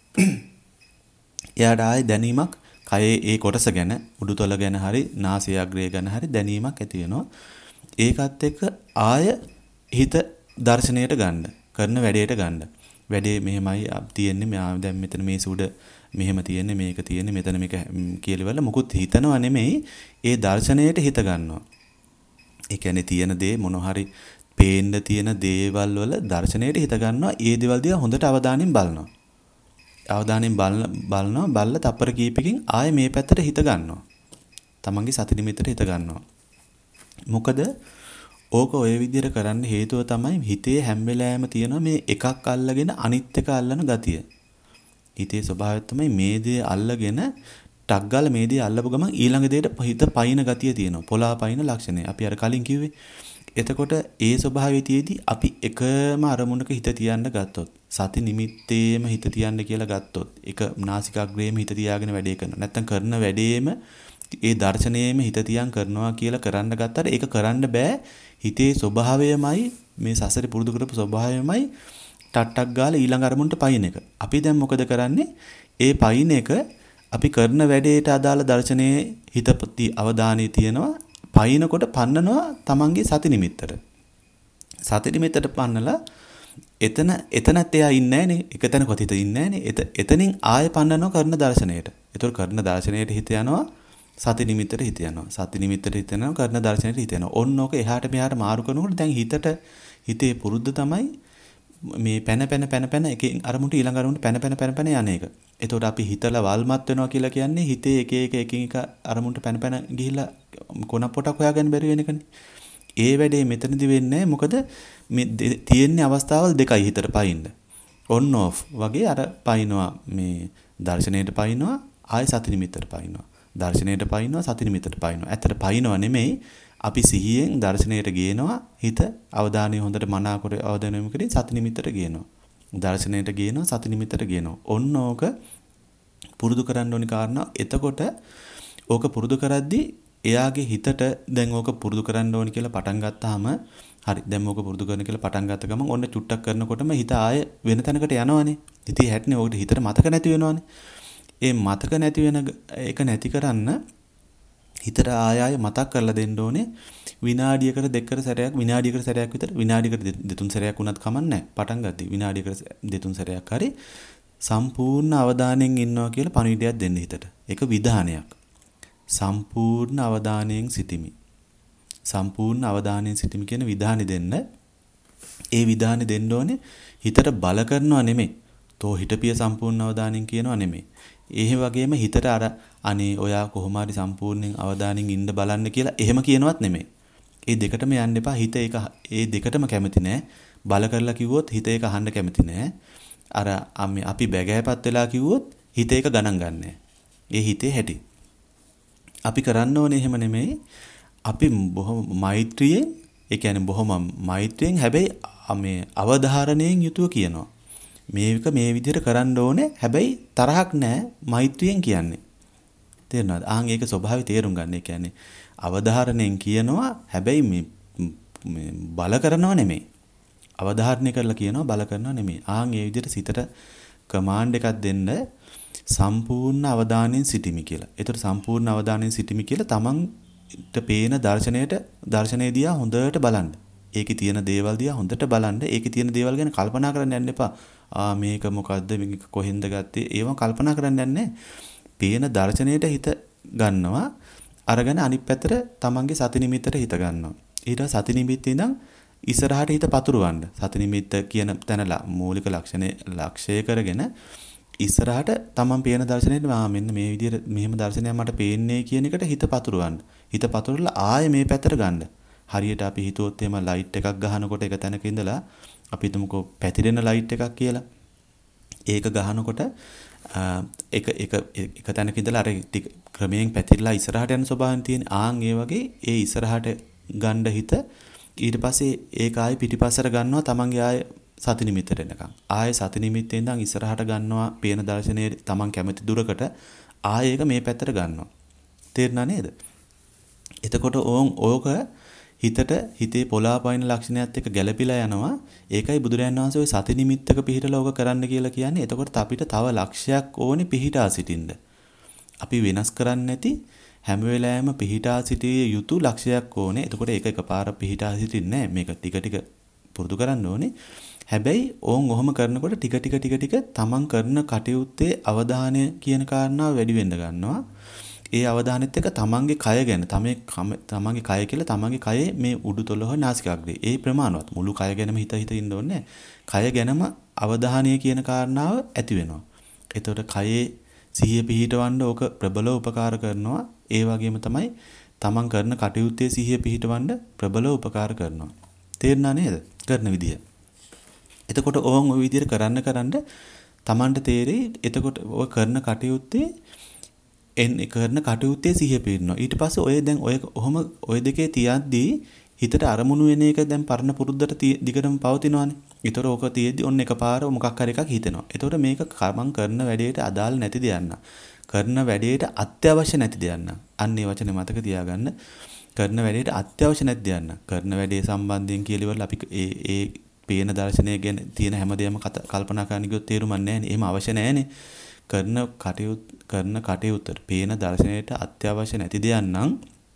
එයාට ආය දැනීමක් කයේ ඒ කොටස ගැන උඩුතල ගැන හරි නාසය අග්‍රය ගැන හරි දැනීමක් ඇති වෙනවා. ඒකත් එක්ක ආය හිත දර්ශනයට ගන්න. කරන වැඩේට ගන්න. වැඩේ මෙහෙමයි තියෙන්නේ. මම දැන් මෙතන මේ සුඩ මෙහෙම තියෙන්නේ මේක තියෙන්නේ මෙතන මේක කියලා මොකුත් හිතනවා නෙමෙයි. ඒ දර්ශනයට හිත ගන්නවා. ඒ කියන්නේ තියෙන දේ මොන හරි පේන්න තියෙන දේවල් වල දර්ශනයට හිත ගන්නවා. ඒ දේවල් දිහා හොඳට අවධානයෙන් බලනවා. අවධානයෙන් බලනවා බලලා තප්පර කීපකින් ආයෙ මේ පැත්තට හිත ගන්නවා. තමන්ගේ සති නිමිත්තට හිත ගන්නවා. මොකද ඕක ඔය විදිහට කරන්න හේතුව තමයි හිතේ හැම වෙලාවෙම තියෙන මේ එකක් අල්ලගෙන අනිත් එක අල්ලන ගතිය. හිතේ ස්වභාවය තමයි මේ දේ අල්ලගෙන ටක් ගාලා මේ දේ අල්ලපු ගමන් ඊළඟ දෙයට හිත පයින් ගතිය තියෙනවා. පොළා පයින් ලක්ෂණය. අපි අර කලින් කිව්වේ. එතකොට ඒ ස්වභාවයේදී අපි එකම අරමුණක හිත තියන්න ගත්තොත් සති නිමිත්තේම හිත තියන්න කියලා ගත්තොත් ඒක නාසිකාග්‍රේම හිත තියාගෙන වැඩේ කරනවා. නැත්තම් කරන වැඩේම ඒ දර්ශනයේම හිත තියන් කරනවා කියලා කරන්න ගත්තාට ඒක කරන්න බෑ. හිතේ ස්වභාවයමයි මේ සසරේ පුරුදු කරපු ස්වභාවයමයි ටට්ටක් ගාලා ඊළඟ අරමුණට පයින් එක. අපි දැන් මොකද කරන්නේ? ඒ පයින් එක අපි කරන වැඩේට අදාළ දර්ශනයේ හිතපති අවධානය තියෙනවා. පයින්කොට පන්නනවා තමන්ගේ සති නිමිත්තට. සති නිමිත්තට පන්නලා එතන එතනත් එයා ඉන්නේ නැහනේ. එක තැනකවත් හිත ඉන්නේ නැහනේ. එතනින් ආයෙ පන්නනවා කරන දර්ශනයට. ඒතකොට කරන දර්ශනයට හිත යනවා. සති නිමිත්තට හිත යනවා. සති නිමිත්තට හිත යනවා. කරන දර්ශනයට හිත යනවා. ඔන්න ඕක එහාට මෙහාට මාරු කරනකොට දැන් හිතට හිතේ පුරුද්ද තමයි මේ පැන පැන පැන පැන එකෙන් අරමුණට ඊළඟ අරමුණට පැන පැන පැන පැන යන එක. එතකොට අපි හිතලා වල්මත් වෙනවා කියලා කියන්නේ හිතේ එක එක එකින් එක අරමුණට පැන පැන ගිහිල්ලා කොන පොටක් හොයාගන්න බැරි වෙන එකනේ. ඒ වැඩේ මෙතනදි වෙන්නේ මොකද මේ තියෙන අවස්ථාවල් දෙකයි හිතට පයින්න. on off වගේ අර පයින්නවා මේ දර්ශනයට පයින්නවා ආය සති නිමිත්තට පයින්නවා. දර්ශනයට පයින්නවා සති නිමිත්තට පයින්නවා. ඇත්තට පයින්නවා නෙමෙයි අපි සිහියෙන් දර්ශනයට ගේනවා හිත අවධානය හොඳට මනාකොට අවධානය යොමු කරේ සති නිමිත්තට ගේනවා. දර්ශනයට ගේනවා සති නිමිත්තට ගේනවා. ඔන්න ඕක පුරුදු කරන්න ඕනි කාරණා. එතකොට ඕක පුරුදු කරද්දී එයාගේ හිතට දැන් ඕක පුරුදු කරන්න ඕනි කියලා පටන් ගත්තාම හරි දැන් ඕක පුරුදු කරන්න කියලා පටන් ගත්ත ගමන් ඔන්න චුට්ටක් කරනකොටම හිත ආය වෙන තැනකට යනවනේ. ඉතින් හැටනේ ඕකට හිතට මතක නැති වෙනවනේ. ඒ මතක නැති වෙන එක නැති කරන්න හිතට ආය ආය මතක් කරලා දෙන්න ඕනේ. විනාඩියකට දෙකකට සැරයක් විනාඩියකට සැරයක් විතර විනාඩියකට දෙතුන් සැරයක් වුණත් කමක් නැහැ. පටන් ගත්තී විනාඩියකට දෙතුන් සැරයක් හරි සම්පූර්ණ අවධානයෙන් ඉන්නවා කියලා පණිවිඩයක් දෙන්න හිතට. ඒක විධානයක්. සම්පූර්ණ අවධානයෙන් සිටිමි. සම්පූර්ණ අවධානයෙන් සිටිමි කියන විධානෙ දෙන්න. ඒ විධානෙ දෙන්න ඕනේ හිතට බල කරනවා නෙමෙයි. තෝ හිතපිය සම්පූර්ණ අවධානයෙන් කියනවා නෙමෙයි. ඒ වගේම හිතට අර අනේ ඔයා කොහොම හරි සම්පූර්ණයෙන් අවධානයෙන් ඉන්න බලන්න කියලා එහෙම කියනවත් නෙමෙයි. ඒ දෙකටම යන්න එපා. හිත ඒක ඒ දෙකටම කැමති නෑ. බල කරලා කිව්වොත් හිත ඒක අහන්න කැමති නෑ. අර අපි බැගෑපත් වෙලා කිව්වොත් හිත ඒක ගණන් ගන්නෑ. ඒ හිතේ හැටි. අපි කරන්න ඕනේ එහෙම නෙමෙයි. අපි බොහොම මෛත්‍රියෙන්, ඒ කියන්නේ බොහොම මෛත්‍රියෙන් හැබැයි මේ අවධාරණයෙන් යුතුව කියනවා. මේක මේ විදිහට කරන්න ඕනේ. හැබැයි තරහක් නෑ මෛත්‍රියෙන් කියන්නේ. තේරෙනවද? ආන් ඒක ස්වභාවය තේරුම් ගන්න. ඒ කියන්නේ අවධාරණයෙන් කියනවා හැබැයි මේ මේ බල කරනව නෙමෙයි. අවධාරණය කරලා කියනවා බල කරනව නෙමෙයි. ආන් ඒ විදිහට සිතට කමාන්ඩ් එකක් දෙන්න සම්පූර්ණ අවධානයෙන් සිටිමි කියලා. ඒතර සම්පූර්ණ අවධානයෙන් සිටිමි කියලා තමන්ට පේන දර්ශනයට දර්ශනය දිහා හොඳට බලන්න. ඒකේ තියෙන දේවල් දිහා හොඳට බලන්න. ඒකේ තියෙන දේවල් ගැන කල්පනා කරන්න යන්න එපා. ආ මේක මොකද්ද? මේක කොහෙන්ද ගත්තේ? ඒව කල්පනා කරන්න යන්නේ. පේන දර්ශනයට හිත ගන්නවා. අරගෙන අනිත් පැත්තට තමන්ගේ සති නිමිත්තට හිත ගන්නවා. ඊට සති නිමිත්තේ ඉඳන් ඉස්සරහට හිත පතුරවන්න. සති නිමිත්ත කියන තැන මූලික ලක්ෂණේ ලක්ෂය කරගෙන ඉස්සරහට තමන් පේන දර්ශනයට ආ මෙන්න මේ විදිහට මෙහෙම දර්ශනයක් මට පේන්නේ කියන එකට හිත පතුරවන්න. හිත පතුරලා ආයෙ මේ පැත්තට ගන්න. හරියට අපි හිතුවොත් එහෙම ලයිට් එකක් ගහනකොට එක තැනක ඉඳලා අපි හිතමුකෝ පැතිරෙන ලයිට් එකක් කියලා. ඒක ගහනකොට එක එක එක තැනක ඉඳලා අර ටික ක්‍රමයෙන් පැතිරලා ඉස්සරහට යන ස්වභාවයෙන් තියෙන ආන් ඒ වගේ ඒ ඉස්සරහට ගන්න හිත ඊට පස්සේ ඒක ආයෙ පිටිපස්සට ගන්නවා තමන්ගේ ආයෙ සති නිමිත්තට එනකම්. ආයෙ සති නිමිත්තෙන් ඉඳන් ඉස්සරහට ගන්නවා පේන දර්ශනයේ තමන් කැමති දුරකට ආයෙ ඒක මේ පැත්තට ගන්නවා. තේරුණා නේද? එතකොට ඕන් ඕක හිතට හිතේ පොලාපයින් ලක්ෂණයත් එක්ක ගැළපිලා යනවා. ඒකයි බුදුරයන් වහන්සේ ওই සති නිමිත්තක පිහිටලා ඕක කරන්න කියලා කියන්නේ. එතකොට අපිට තව ලක්ෂයක් ඕනේ පිහිටා සිටින්න. අපි වෙනස් කරන්නේ නැති හැම වෙලාවෙම පිහිටා සිටිය යුතු ලක්ෂයක් ඕනේ. එතකොට ඒක එකපාර පිහිටා සිටින්නේ නැහැ. මේක ටික ටික පුරුදු කරන්න ඕනේ. හැබැයි ඕන් ඔහොම කරනකොට ටික ටික ටික ටික තමන් කරන කටයුත්තේ අවධානය කියන කාරණාව වැඩි වෙන්න ගන්නවා. ඒ අවධානෙත් එක්ක තමන්ගේ කය ගැන තමේ තමන්ගේ කය කියලා තමන්ගේ කයේ මේ උඩුතොල හෝ නාසිකාග්‍රේ ඒ ප්‍රමාණවත් මුළු කය ගැනම හිත හිත ඉන්න ඕනේ. කය ගැනම අවධානය කියන කාරණාව ඇති වෙනවා. එතකොට කයේ සිහිය පිහිටවන්න ඕක ප්‍රබලව උපකාර කරනවා. ඒ වගේම තමයි තමන් කරන කටයුත්තේ සිහිය පිහිටවන්න ප්‍රබලව උපකාර කරනවා. තේරුණා නේද? කරන විදිය. එතකොට ඕන් ওই විදියට කරන්න කරන්න තමන්ට තේරෙයි. එතකොට ඔය කරන කටයුත්තේ එන් කරන කටයුත්තේ සිහිය පිහිටනවා. ඊට පස්සේ ඔය දැන් ඔය ඔහොම ඔය දෙකේ තියද්දී හිතට අරමුණු වෙන එක දැන් පරණ පුරුද්දට දිගටම පවතිනවානේ. ඊතර ඕක තියෙද්දි ඔන්න එකපාර මොකක් හරි එකක් හිතෙනවා. එතකොට මේක මං කරන වැඩේට අදාළ නැති දෙයක් නා. කරන වැඩේට අත්‍යවශ්‍ය නැති දෙයක් නා. අන්න ඒ වචනේ මතක තියාගන්න. කරන වැඩේට අත්‍යවශ්‍ය නැති දෙයක් නා. කරන වැඩේ සම්බන්ධයෙන් කියලා අපි ඒ ඒ පේන දර්ශනය ගැන තියෙන හැමදේම කල්පනා කරන්න ගියොත් තේරුමක් නැහැ නේ. එහෙම අවශ්‍ය නැහැනේ. කරන කටයුත්ත කරන කටයුත්තට පේන දර්ශනයට අත්‍යවශ්‍ය නැති දෙයක් නම්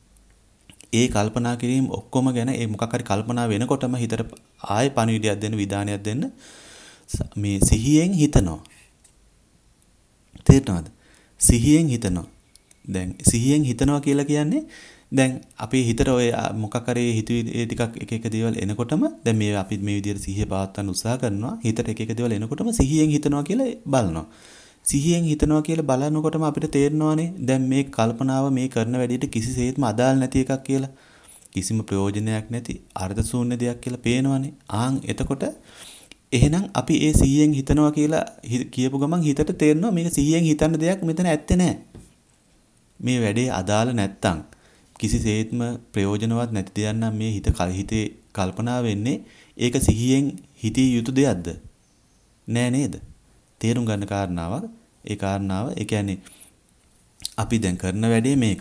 ඒ කල්පනා කිරීම ඔක්කොම ගැන ඒ මොකක් හරි කල්පනා වෙනකොටම හිතට ආයෙ පණිවිඩයක් දෙන්න විධානයක් දෙන්න මේ සිහියෙන් හිතනවා. තේරෙනවද? සිහියෙන් හිතනවා. දැන් සිහියෙන් හිතනවා කියලා කියන්නේ දැන් අපි හිතට ඔය මොකක් හරි හිතුවේ ටිකක් එක එක දේවල් එනකොටම දැන් මේ අපි මේ විදිහට සිහිය පවත්වන්න උත්සාහ කරනවා. හිතට එක එක දේවල් එනකොටම සිහියෙන් හිතනවා කියලා බලනවා. සිහියෙන් හිතනවා කියලා බලනකොටම අපිට තේරෙනවානේ දැන් මේ කල්පනාව මේ කරන වැඩේට කිසිසේත්ම අදාළ නැති එකක් කියලා. කිසිම ප්‍රයෝජනයක් නැති අර්ථ ශූන්‍ය දෙයක් කියලා පේනවනේ. ආන් එතකොට එහෙනම් අපි ඒ සිහියෙන් හිතනවා කියලා කියපු ගමන් හිතට තේරෙනවා මේක සිහියෙන් හිතන්න දෙයක් මෙතන ඇත්තේ නැහැ. මේ වැඩේ අදාළ නැත්තම් කිසිසේත්ම ප්‍රයෝජනවත් නැති දෙයක් නම් මේ හිත හිතේ කල්පනා වෙන්නේ ඒක සිහියෙන් හිතිය යුතු දෙයක්ද? නෑ නේද? තේරුම් ගන්න කාරණාවක්. ඒ කාරණාව ඒ කියන්නේ අපි දැන් කරන වැඩේ මේක.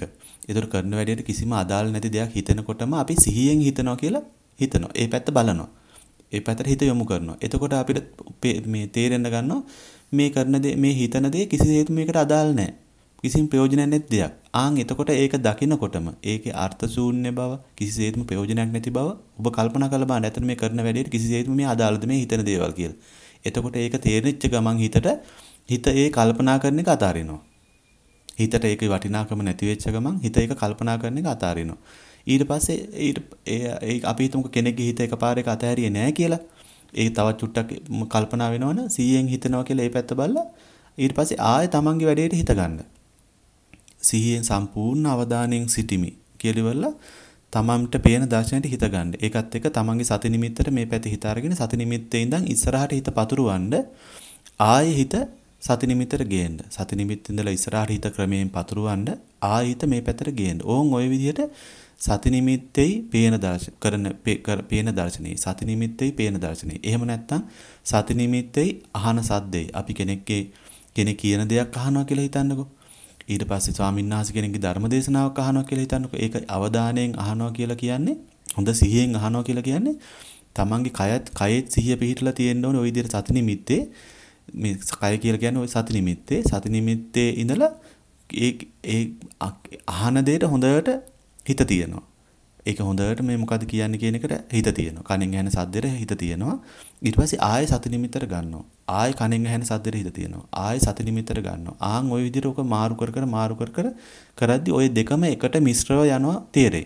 ඒතර කරන වැඩේට කිසිම අදාළ නැති දෙයක් හිතෙනකොටම අපි සිහියෙන් හිතනවා කියලා හිතනවා. ඒ පැත්ත බලනවා. ඒ පැත්තට හිත යොමු කරනවා. එතකොට අපිට මේ තේරෙන්න ගන්නවා මේ කරන දේ මේ හිතන දේ කිසිසේත් මේකට අදාළ නැහැ. කිසිම ප්‍රයෝජනයක් නැති දෙයක්. ආන් එතකොට ඒක දකිනකොටම ඒකේ අර්ථ ශූන්‍ය බව, කිසිසේත්ම ප්‍රයෝජනයක් නැති බව ඔබ කල්පනා කරලා බලන්න. ඇත්තට මේ කරන වැඩේට කිසිසේත්ම මේ අදාළද මේ හිතන දේවල් කියලා. එතකොට ඒක තේරෙච්ච ගමන් හිතට හිත ඒ කල්පනා කරන එක අතාරිනවා. හිතට ඒකේ වටිනාකම නැති වෙච්ච ගමන් හිත ඒක කල්පනා කරන එක අතාරිනවා. ඊට පස්සේ ඊට ඒ අපි හිතමුකෝ කෙනෙක්ගේ හිත එකපාරට අතහැරියේ නැහැ කියලා. ඒක තවත් චුට්ටක් කල්පනා වෙනවනේ සීයෙන් හිතනවා කියලා ඒ පැත්ත බලලා ඊට පස්සේ ආයෙ තමන්ගේ වැඩේට හිත ගන්න. සිහියෙන් සම්පූර්ණ අවධානයෙන් සිටිමි කියලා තමන්ට පේන දර්ශනයට හිත ගන්න. ඒකත් එක්ක තමන්ගේ සති නිමිත්තට මේ පැත්තේ හිත අරගෙන සති නිමිත්තේ ඉඳන් ඉස්සරහට හිත පතුරවන්න ආයෙ හිත සති නිමිත්තට ගේන්න. සති නිමිත්තේ ඉඳලා ඉස්සරහට හිත ක්‍රමයෙන් පතුරවන්න ආයෙ හිත මේ පැත්තට ගේන්න. ඕන් ওই විදිහට සති නිමිත්තේයි පේන දර්ශන කරන පේන දර්ශනේ සති නිමිත්තේයි පේන දර්ශනේ. එහෙම නැත්නම් සති නිමිත්තේයි අහන සද්දේ. අපි කෙනෙක්ගේ කෙනෙක් කියන දෙයක් අහනවා කියලා හිතන්නකෝ. ඊට පස්සේ ස්වාමීන් වහන්සේ කෙනෙක්ගේ ධර්ම දේශනාවක් අහනවා කියලා හිතන්නකෝ. ඒක අවධානයෙන් අහනවා කියලා කියන්නේ හොඳ සිහියෙන් අහනවා කියලා කියන්නේ තමන්ගේ කයත් කයෙත් සිහිය පිහිටලා තියෙන්න ඕනේ. ওই විදිහට සති නිමිත්තේ මේ කය කියලා කියන්නේ ওই සති නිමිත්තේ සති නිමිත්තේ ඉඳලා ඒ ඒ අහන දෙයට හොඳට හිත තියෙනවා. ඒක හොඳට මේ මොකද්ද කියන්නේ කියන එකට හිත තියෙනවා. කනෙන් ඇහෙන සද්දෙට හිත තියෙනවා. ඊට පස්සේ ආයෙ සති නිමිත්තට ගන්නවා. ආයෙ කනෙන් ඇහෙන සද්දෙට හිත තියෙනවා. ආයෙ සති නිමිත්තට ගන්නවා. ආන් ওই විදිහට ඔක මාරු කර කර මාරු කර කර කරද්දි ওই දෙකම එකට මිශ්‍රව යනවා තේරෙයි.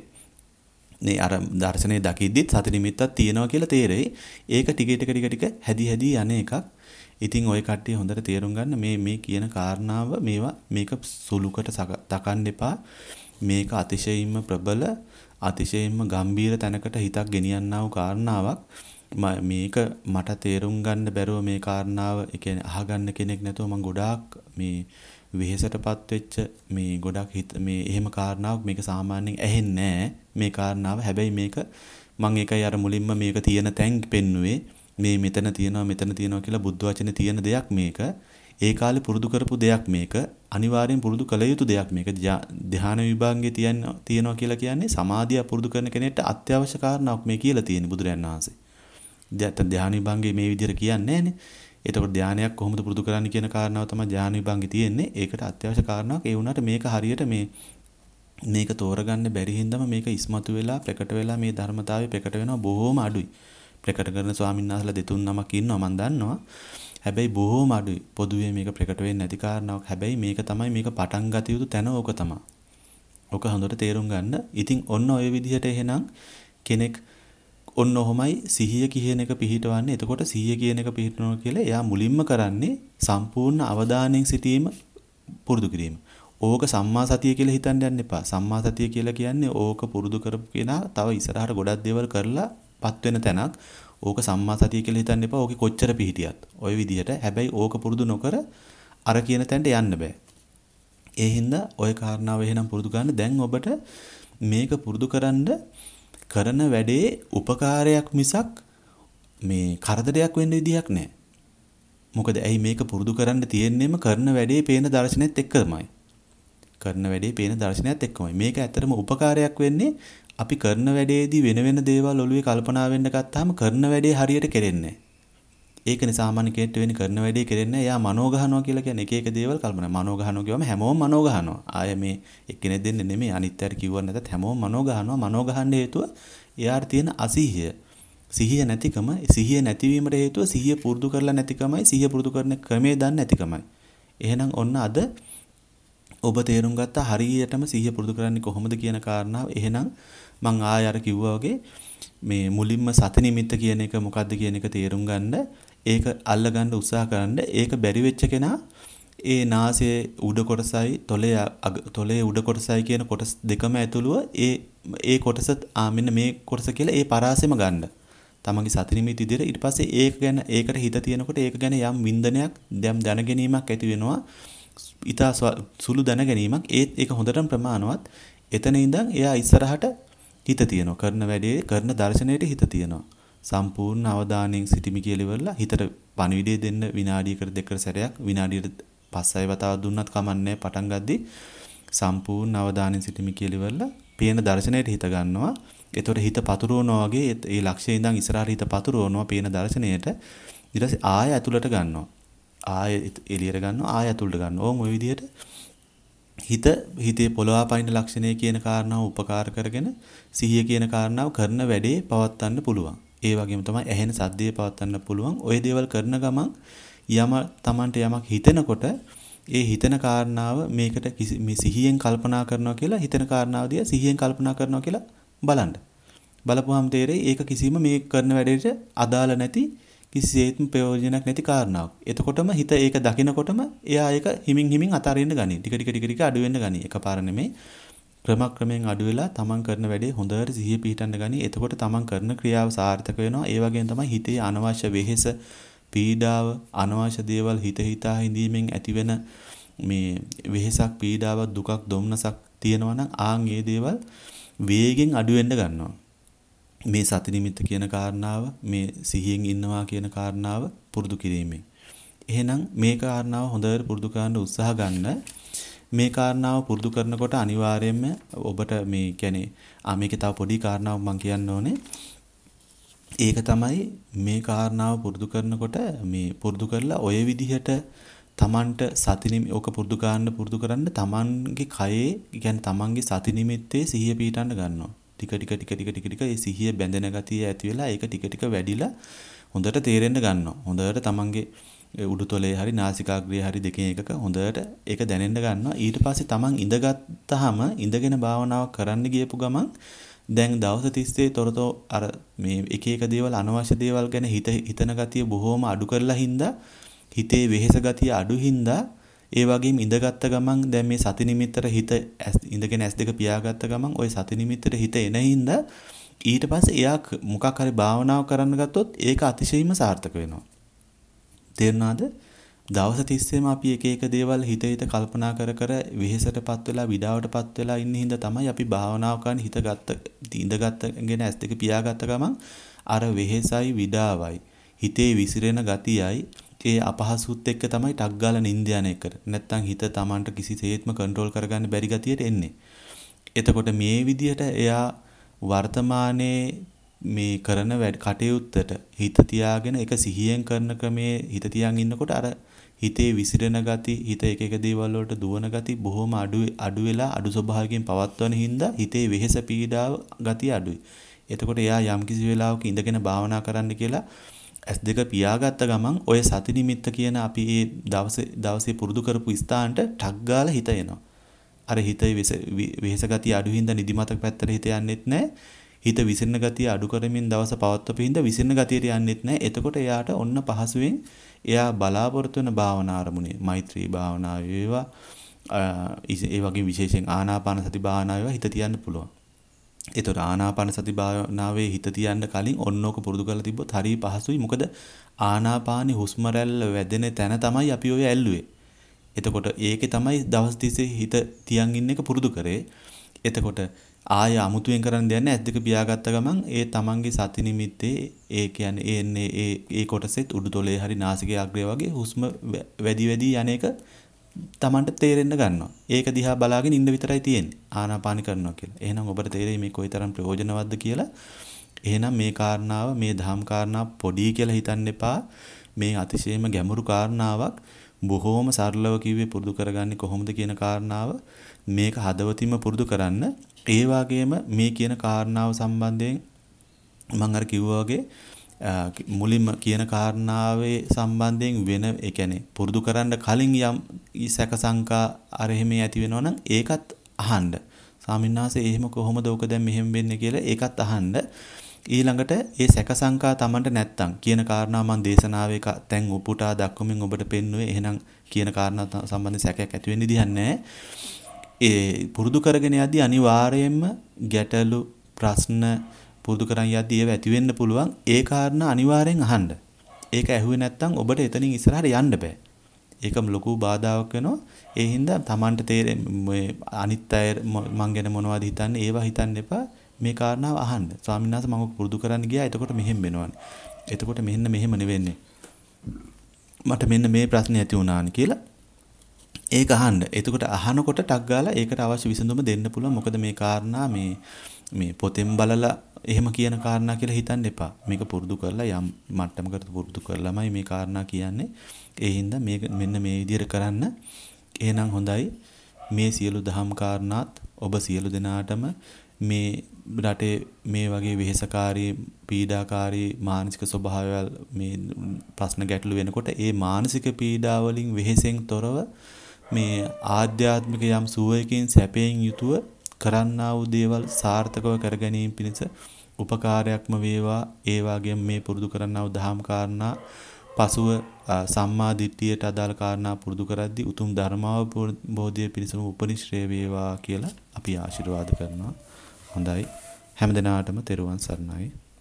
මේ අර දර්ශනේ දකිද්දිත් සති නිමිත්තක් තියෙනවා කියලා තේරෙයි. ඒක ටික ටික ටික ටික හැදි හැදි යන එකක්. ඉතින් ওই කට්ටිය හොඳට තේරුම් ගන්න මේ මේ කියන කාරණාව මේවා මේක සුළුකට තකන්න එපා. මේක අතිශයින්ම ප්‍රබල අතිශයින්ම ගම්බීර තැනකට හිතක් ගෙනියන්නා වූ කාරණාවක්. මේක මට තේරුම් ගන්න බැරුව මේ කාරණාව ඒ කියන්නේ අහගන්න කෙනෙක් නැතුව මම ගොඩාක් මේ වෙහෙසටපත් වෙච්ච මේ ගොඩක් හිත මේ එහෙම කාරණාවක් මේක සාමාන්‍යයෙන් ඇහෙන්නේ නැහැ මේ කාරණාව. හැබැයි මේක මම ඒකයි අර මුලින්ම මේක තියෙන තැන් පෙන්නුවේ. මේ මෙතන තියෙනවා මෙතන තියෙනවා කියලා බුද්ධ වචනේ තියෙන දෙයක් මේක. ඒ කාලේ පුරුදු කරපු දෙයක් මේක. අනිවාර්යෙන් පුරුදු කළ යුතු දෙයක් මේක. ධ්‍යාන විභාගයේ තියෙන තියෙනවා කියලා කියන්නේ සමාධිය පුරුදු කරන කෙනෙක්ට අත්‍යවශ්‍ය කාරණාවක් මේ කියලා තියෙන බුදුරයන් වහන්සේ. දැන් ධ්‍යාන විභාගයේ මේ විදිහට කියන්නේ නැහනේ. එතකොට ධ්‍යානයක් කොහොමද පුරුදු කරන්නේ කියන කාරණාව තමයි ධ්‍යාන විභාගයේ තියෙන්නේ. ඒකට අත්‍යවශ්‍ය කාරණාවක්. ඒ වුණාට මේක හරියට මේ මේක තෝරගන්න බැරි හින්දාම මේක ඉස්මතු වෙලා ප්‍රකට වෙලා මේ ධර්මතාවය ප්‍රකට වෙනවා බොහොම අඩුයි. ප්‍රකට කරන ස්වාමීන් වහන්සේලා දෙතුන් නමක් ඉන්නවා මම දන්නවා. හැබැයි බොහොම අඩුයි. පොදුවේ මේක ප්‍රකට වෙන්නේ නැති කාරණාවක්. හැබැයි මේක තමයි මේක පටන් ගත යුතු තැන ඕක තමයි. ඕක හොඳට තේරුම් ගන්න. ඉතින් ඔන්න ඔය විදිහට එහෙනම් කෙනෙක් ඔන්න ඔහොමයි සිහිය කියන එක පිහිටවන්නේ. එතකොට සිහිය කියන එක පිහිටවනවා කියලා එයා මුලින්ම කරන්නේ සම්පූර්ණ අවධානයෙන් සිටීම පුරුදු කිරීම. ඕක සම්මා සතිය කියලා හිතන්න යන්න එපා. සම්මා සතිය කියලා කියන්නේ ඕක පුරුදු කරපු කෙනා තව ඉස්සරහට ගොඩක් දේවල් කරලා පත් වෙන තැනක්. ඕක සම්මා සතිය කියලා හිතන්න එපා. ඕකේ කොච්චර පිහිටියත්. ওই විදිහට. හැබැයි ඕක පුරුදු නොකර අර කියන තැනට යන්න බෑ. ඒ හින්දා ওই කාරණාව එහෙනම් පුරුදු ගන්න. දැන් ඔබට මේක පුරුදු කරන්න කරන වැඩේ උපකාරයක් මිසක් මේ කරදරයක් වෙන්න විදියක් නැහැ. මොකද ඇයි මේක පුරුදු කරන්න තියෙන්නේම කරන වැඩේ පේන දර්ශනෙත් එක්කමයි. කරන වැඩේ පේන දර්ශනයත් එක්කමයි. මේක ඇත්තටම උපකාරයක් වෙන්නේ අපි කරන වැඩේදී වෙන වෙන දේවල් ඔළුවේ කල්පනා වෙන්න ගත්තාම කරන වැඩේ හරියට කෙරෙන්නේ නැහැ. ඒකනේ සාමාන්‍ය කෙනෙක්ට වෙන්නේ කරන වැඩේ කෙරෙන්නේ නැහැ. එයා මනෝ ගහනවා කියලා කියන්නේ එක එක දේවල් කල්පනා. මනෝ ගහනවා කියවම හැමෝම මනෝ ගහනවා. ආය මේ එක්කෙනෙක් දෙන්නේ නෙමෙයි අනිත්‍යයට කිව්ව නැතත් හැමෝම මනෝ ගහනවා. මනෝ ගහන්න හේතුව එයාට තියෙන අසීහිය. සිහිය නැතිකම, සිහිය නැතිවීමට හේතුව සිහිය පුරුදු කරලා නැතිකමයි, සිහිය පුරුදු කරන ක්‍රමයේ දන්නේ නැතිකමයි. එහෙනම් ඔන්න අද ඔබ තේරුම් ගත්තා හරියටම සිහිය පුරුදු කරන්නේ කොහොමද කියන කාරණාව. එහෙනම් මං ආය අර කිව්වා වගේ මේ මුලින්ම සති නිමිත්ත කියන එක මොකද්ද කියන එක තේරුම් ගන්න, ඒක අල්ල ගන්න උත්සාහ කරන්න. ඒක බැරි වෙච්ච කෙනා ඒ නාසයේ උඩ කොටසයි තොලේ තොලේ උඩ කොටසයි කියන කොටස් දෙකම ඇතුළුව ඒ ඒ කොටස ආ මෙන්න මේ කොටස කියලා ඒ පරාසෙම ගන්න. තමන්ගේ සති නිමිති විදිහට ඊට පස්සේ ඒක ගැන ඒකට හිත තියෙනකොට ඒක ගැන යම් වින්දනයක් දැම් දැනගැනීමක් ඇති වෙනවා. ඊට සුළු දැනගැනීමක් ඒත් ඒක හොඳටම ප්‍රමාණවත්. එතන ඉඳන් එයා ඉස්සරහට හිත තියනවා. කරන වැඩේ කරන දර්ශනයට හිත තියනවා. සම්පූර්ණ අවධානයෙන් සිටිමි කියලා ඉවරලා හිතට පණිවිඩය දෙන්න විනාඩියකට දෙකකට සැරයක් විනාඩියට පස් හය වතාවක් දුන්නත් කමන්නේ පටන් ගද්දි සම්පූර්ණ අවධානයෙන් සිටීමේ කියලා පේන දර්ශනයට හිත ගන්නවා. එතකොට හිත පතුරවනවා වගේ ඒ ලක්ෂයේ ඉඳන් ඉස්සරහට හිත පතුරවනවා පේන දර්ශනයට. ඊට පස්සේ ආය ඇතුළට ගන්නවා. ආය එළියට ගන්නවා ආය ඇතුළට ගන්නවා. ඕම් ওই විදිහට හිත හිතේ පොළවාපයින් ලක්ෂණය කියන කාරණාව උපකාර කරගෙන සිහිය කියන කාරණාව කරන වැඩේ පවත්වන්න පුළුවන්. ඒ වගේම තමයි ඇහෙන සද්දේ පවත්වන්න පුළුවන්. ওই දේවල් කරන ගමන් යම Tamanට යමක් හිතෙනකොට ඒ හිතන කාරණාව මේකට මේ සිහියෙන් කල්පනා කරනවා කියලා හිතන කාරණාව දිහා සිහියෙන් කල්පනා කරනවා කියලා බලන්න. බලපුවාම තේරෙයි ඒක කිසිම මේ කරන වැඩේට අදාළ නැති කිසිසේත්ම ප්‍රයෝජනයක් නැති කාරණාවක්. එතකොටම හිත ඒක දකිනකොටම එයා ඒක හිමින් හිමින් අතාරින්න ගනී. ටික ටික ටික ටික අඩු වෙන්න ගනී. එකපාර නෙමෙයි. ක්‍රමක්‍රමයෙන් අඩු වෙලා තමන් කරන වැඩේ හොඳට සිහිය පිහිටන්න ගනී. එතකොට තමන් කරන ක්‍රියාව සාර්ථක වෙනවා. ඒ වගේම තමයි හිතේ අනවශ්‍ය වෙහෙස, පීඩාව, අනවශ්‍ය දේවල් හිත හිතා හිඳීමෙන් ඇතිවෙන මේ වෙහෙසක්, පීඩාවක්, දුකක්, දුම්නසක් තියෙනවා නම් ආන් ඒ දේවල් වේගෙන් අඩු වෙන්න ගන්නවා. මේ සති නිමිත්ත කියන කාරණාව, මේ සිහියෙන් ඉන්නවා කියන කාරණාව පුරුදු කිරීමෙන්. එහෙනම් මේ කාරණාව හොඳට පුරුදු කරන්න උත්සාහ ගන්න. මේ කාරණාව පුරුදු කරනකොට අනිවාර්යයෙන්ම ඔබට මේ කියන්නේ ආ මේකේ තව පොඩි කාරණාවක් මම කියන්න ඕනේ. ඒක තමයි මේ කාරණාව පුරුදු කරනකොට මේ පුරුදු කරලා ඔය විදිහට තමන්ට සති නිමි ඕක පුරුදු කරන්න පුරුදු කරන්න තමන්ගේ කයේ කියන්නේ තමන්ගේ සති නිමිත්තේ සිහිය පිහිටන්න ගන්නවා. ටික ටික ටික ටික ටික ටික ඒ සිහිය බැඳෙන ගතිය ඇති වෙලා ඒක ටික ටික වැඩිලා හොඳට තේරෙන්න ගන්නවා. හොඳට තමන්ගේ උඩුතොලේ හරි නාසිකාග්‍රේ හරි දෙකෙන් එකක හොඳට ඒක දැනෙන්න ගන්නවා. ඊට පස්සේ තමන් ඉඳගත්තාම ඉඳගෙන භාවනාවක් කරන්න ගියපු ගමන් දැන් දවස් තිස්සේ තොරතෝ අර මේ එක එක දේවල් අනවශ්‍ය දේවල් ගැන හිත හිතන ගතිය බොහොම අඩු කරලා හින්දා හිතේ වෙහෙස ගතිය අඩු හින්දා ඒ වගේම ඉඳගත්ත ගමන් දැන් මේ සති නිමිත්තට හිත ඉඳගෙන ඇස් දෙක පියාගත්ත ගමන් ওই සති නිමිත්තට හිත එන හින්දා ඊට පස්සේ එයා මොකක් හරි භාවනාවක් කරන්න ගත්තොත් ඒක අතිශයින්ම සාර්ථක වෙනවා. තේරුණාද? දවස් තිස්සේම අපි එක එක දේවල් හිත හිත කල්පනා කර කර වෙහෙසටපත් වෙලා විඩාවටපත් වෙලා ඉන්න හින්දා තමයි අපි භාවනාව කරන්න හිත ගත්ත ඉඳගත්තගෙන ඇස් දෙක පියාගත්ත ගමන් අර වෙහෙසයි විඩාවයි හිතේ විසිරෙන ගතියයි ඒ අපහසුත් එක්ක තමයි ටක් ගාලා නිින්ද යන එක. නැත්තම් හිත Tamanට කිසිසේත්ම කන්ට්‍රෝල් කරගන්න බැරි ගතියට එන්නේ. එතකොට මේ විදිහට එයා වර්තමානයේ මේ කරන වැඩ කටයුත්තට හිත තියාගෙන ඒක සිහියෙන් කරන ක්‍රමයේ හිත තියන් ඉන්නකොට අර හිතේ විසිරෙන ගති, හිත එක එක දේවල් වලට දුවන ගති බොහොම අඩු අඩු වෙලා අඩු ස්වභාවයෙන් පවත්වන හින්දා හිතේ වෙහෙස පීඩාව ගතිය අඩුයි. එතකොට එයා යම්කිසි වෙලාවක ඉඳගෙන භාවනා කරන්න කියලා ඇස් දෙක පියාගත්ත ගමන් ඔය සති නිමිත්ත කියන අපි ඒ දවසේ දවසේ පුරුදු කරපු ස්ථානට ටක් ගාලා හිත එනවා. අර හිතේ වෙහෙස ගතිය අඩු හින්දා නිදිමතක පැත්තට හිත යන්නෙත් නැහැ. හිත විසිරෙන ගතිය අඩු කරමින් දවස පවත්වපු හින්දා විසිරෙන ගතියට යන්නෙත් නැහැ. එතකොට එයාට ඔන්න පහසුවෙන් එයා බලාපොරොත්තු වෙන භාවනා ආරමුණේ මෛත්‍රී භාවනාව වේවා ඒ වගේ විශේෂයෙන් ආනාපාන සති භාවනාව වේවා හිත තියන්න පුළුවන්. ඒතර ආනාපාන සති භාවනාවේ හිත තියන්න කලින් ඔන්නෝක පුරුදු කරලා තිබ්බොත් හරිය පහසුයි. මොකද ආනාපානි හුස්ම රැල්ල වැදෙන තැන තමයි අපි ඔය ඇල්ලුවේ. එතකොට ඒකේ තමයි දවස් තිස්සේ හිත තියන් ඉන්න එක පුරුදු කරේ. එතකොට ආය අමුතුවෙන් කරන්න දෙයක් නැහැ. ඇස් දෙක පියාගත්ත ගමන් ඒ තමන්ගේ සති නිමිත්තේ ඒ කියන්නේ ඒ එන්නේ ඒ ඒ කොටසෙත් උඩුතොලේ හරි නාසිකයේ අග්‍රය වගේ හුස්ම වැඩි වැඩි යන එක තමන්ට තේරෙන්න ගන්නවා. ඒක දිහා බලාගෙන ඉන්න විතරයි තියෙන්නේ. ආනාපානි කරනවා කියලා. එහෙනම් ඔබට තේරෙයි මේ කොයිතරම් ප්‍රයෝජනවත්ද කියලා. එහෙනම් මේ කාරණාව මේ ධම් කාරණා පොඩි කියලා හිතන්න එපා. මේ අතිශයම ගැඹුරු කාරණාවක්. බොහෝම සරලව කිව්වේ පුරුදු කරගන්නේ කොහොමද කියන කාරණාව. මේක හදවතින්ම පුරුදු කරන්න. ඒ වගේම මේ කියන කාරණාව සම්බන්ධයෙන් මම අර කිව්වා වගේ මුලින්ම කියන කාරණාවේ සම්බන්ධයෙන් වෙන ඒ කියන්නේ පුරුදු කරන්න කලින් යම් සැක සංකා අර එහෙම ඇති වෙනවා නම් ඒකත් අහන්න. ස්වාමීන් වහන්සේ එහෙම කොහොමද ඔක දැන් මෙහෙම වෙන්නේ කියලා ඒකත් අහන්න. ඊළඟට ඒ සැක සංකා Tamanට නැත්තම් කියන කාරණා මම දේශනාවේ තැන් උපුටා දක්වමින් ඔබට පෙන්නුවේ. එහෙනම් කියන කාරණා සම්බන්ධ සැකයක් ඇති වෙන්න විදිහක් නැහැ. ඒ පුරුදු කරගෙන යද්දී අනිවාර්යයෙන්ම ගැටලු ප්‍රශ්න පුරුදු කරන් යද්දී ඒව ඇති වෙන්න පුළුවන්. ඒ කාරණා අනිවාර්යෙන් අහන්න. ඒක ඇහුවේ නැත්නම් ඔබට එතනින් ඉස්සරහට යන්න බෑ. ඒකම ලොකු බාධාවක් වෙනවා. ඒ හින්දා Tamanට තේරෙන්නේ අනිත් අය මං ගැන මොනවද හිතන්නේ ඒවා හිතන්න එපා. මේ කාරණාව අහන්න. ස්වාමීන් වහන්සේ මම පුරුදු කරන්න ගියා. එතකොට මෙහෙම වෙනවනේ. එතකොට මෙහෙන්න මෙහෙම නෙවෙන්නේ. මට මෙන්න මේ ප්‍රශ්නේ ඇති වුණානේ කියලා ඒක අහන්න. එතකොට අහනකොට ටක් ගාලා ඒකට අවශ්‍ය විසඳුම දෙන්න පුළුවන්. මොකද මේ කාරණා මේ මේ පොතෙන් බලලා එහෙම කියන කාරණා කියලා හිතන්න එපා. මේක පුරුදු කරලා යම් මට්ටමකට පුරුදු කරලාමයි මේ කාරණා කියන්නේ. ඒ හින්දා මේක මෙන්න මේ විදිහට කරන්න. එහෙනම් හොඳයි. මේ සියලු දහම් කාරණාත් ඔබ සියලු දෙනාටම මේ රටේ මේ වගේ වෙහෙසකාරී පීඩාකාරී මානසික ස්වභාවයල් මේ ප්‍රශ්න ගැටලු වෙනකොට ඒ මානසික පීඩා වලින් වෙහෙසෙන් තොරව මේ ආධ්‍යාත්මික යම් සුවයකින් සැපයෙන් යුතුව කරන්නා වූ දේවල් සාර්ථකව කර ගැනීම පිණිස උපකාරයක්ම වේවා. ඒ වගේම මේ පුරුදු කරන්නා වූ දහම් කාරණා පසුව සම්මා දිට්ඨියට අදාළ කාරණා පුරුදු කරද්දී උතුම් ධර්මාවබෝධය පිණිසම උපනිශ්‍රේ වේවා කියලා අපි ආශිර්වාද කරනවා. හොඳයි. හැමදෙනාටම තෙරුවන් සරණයි.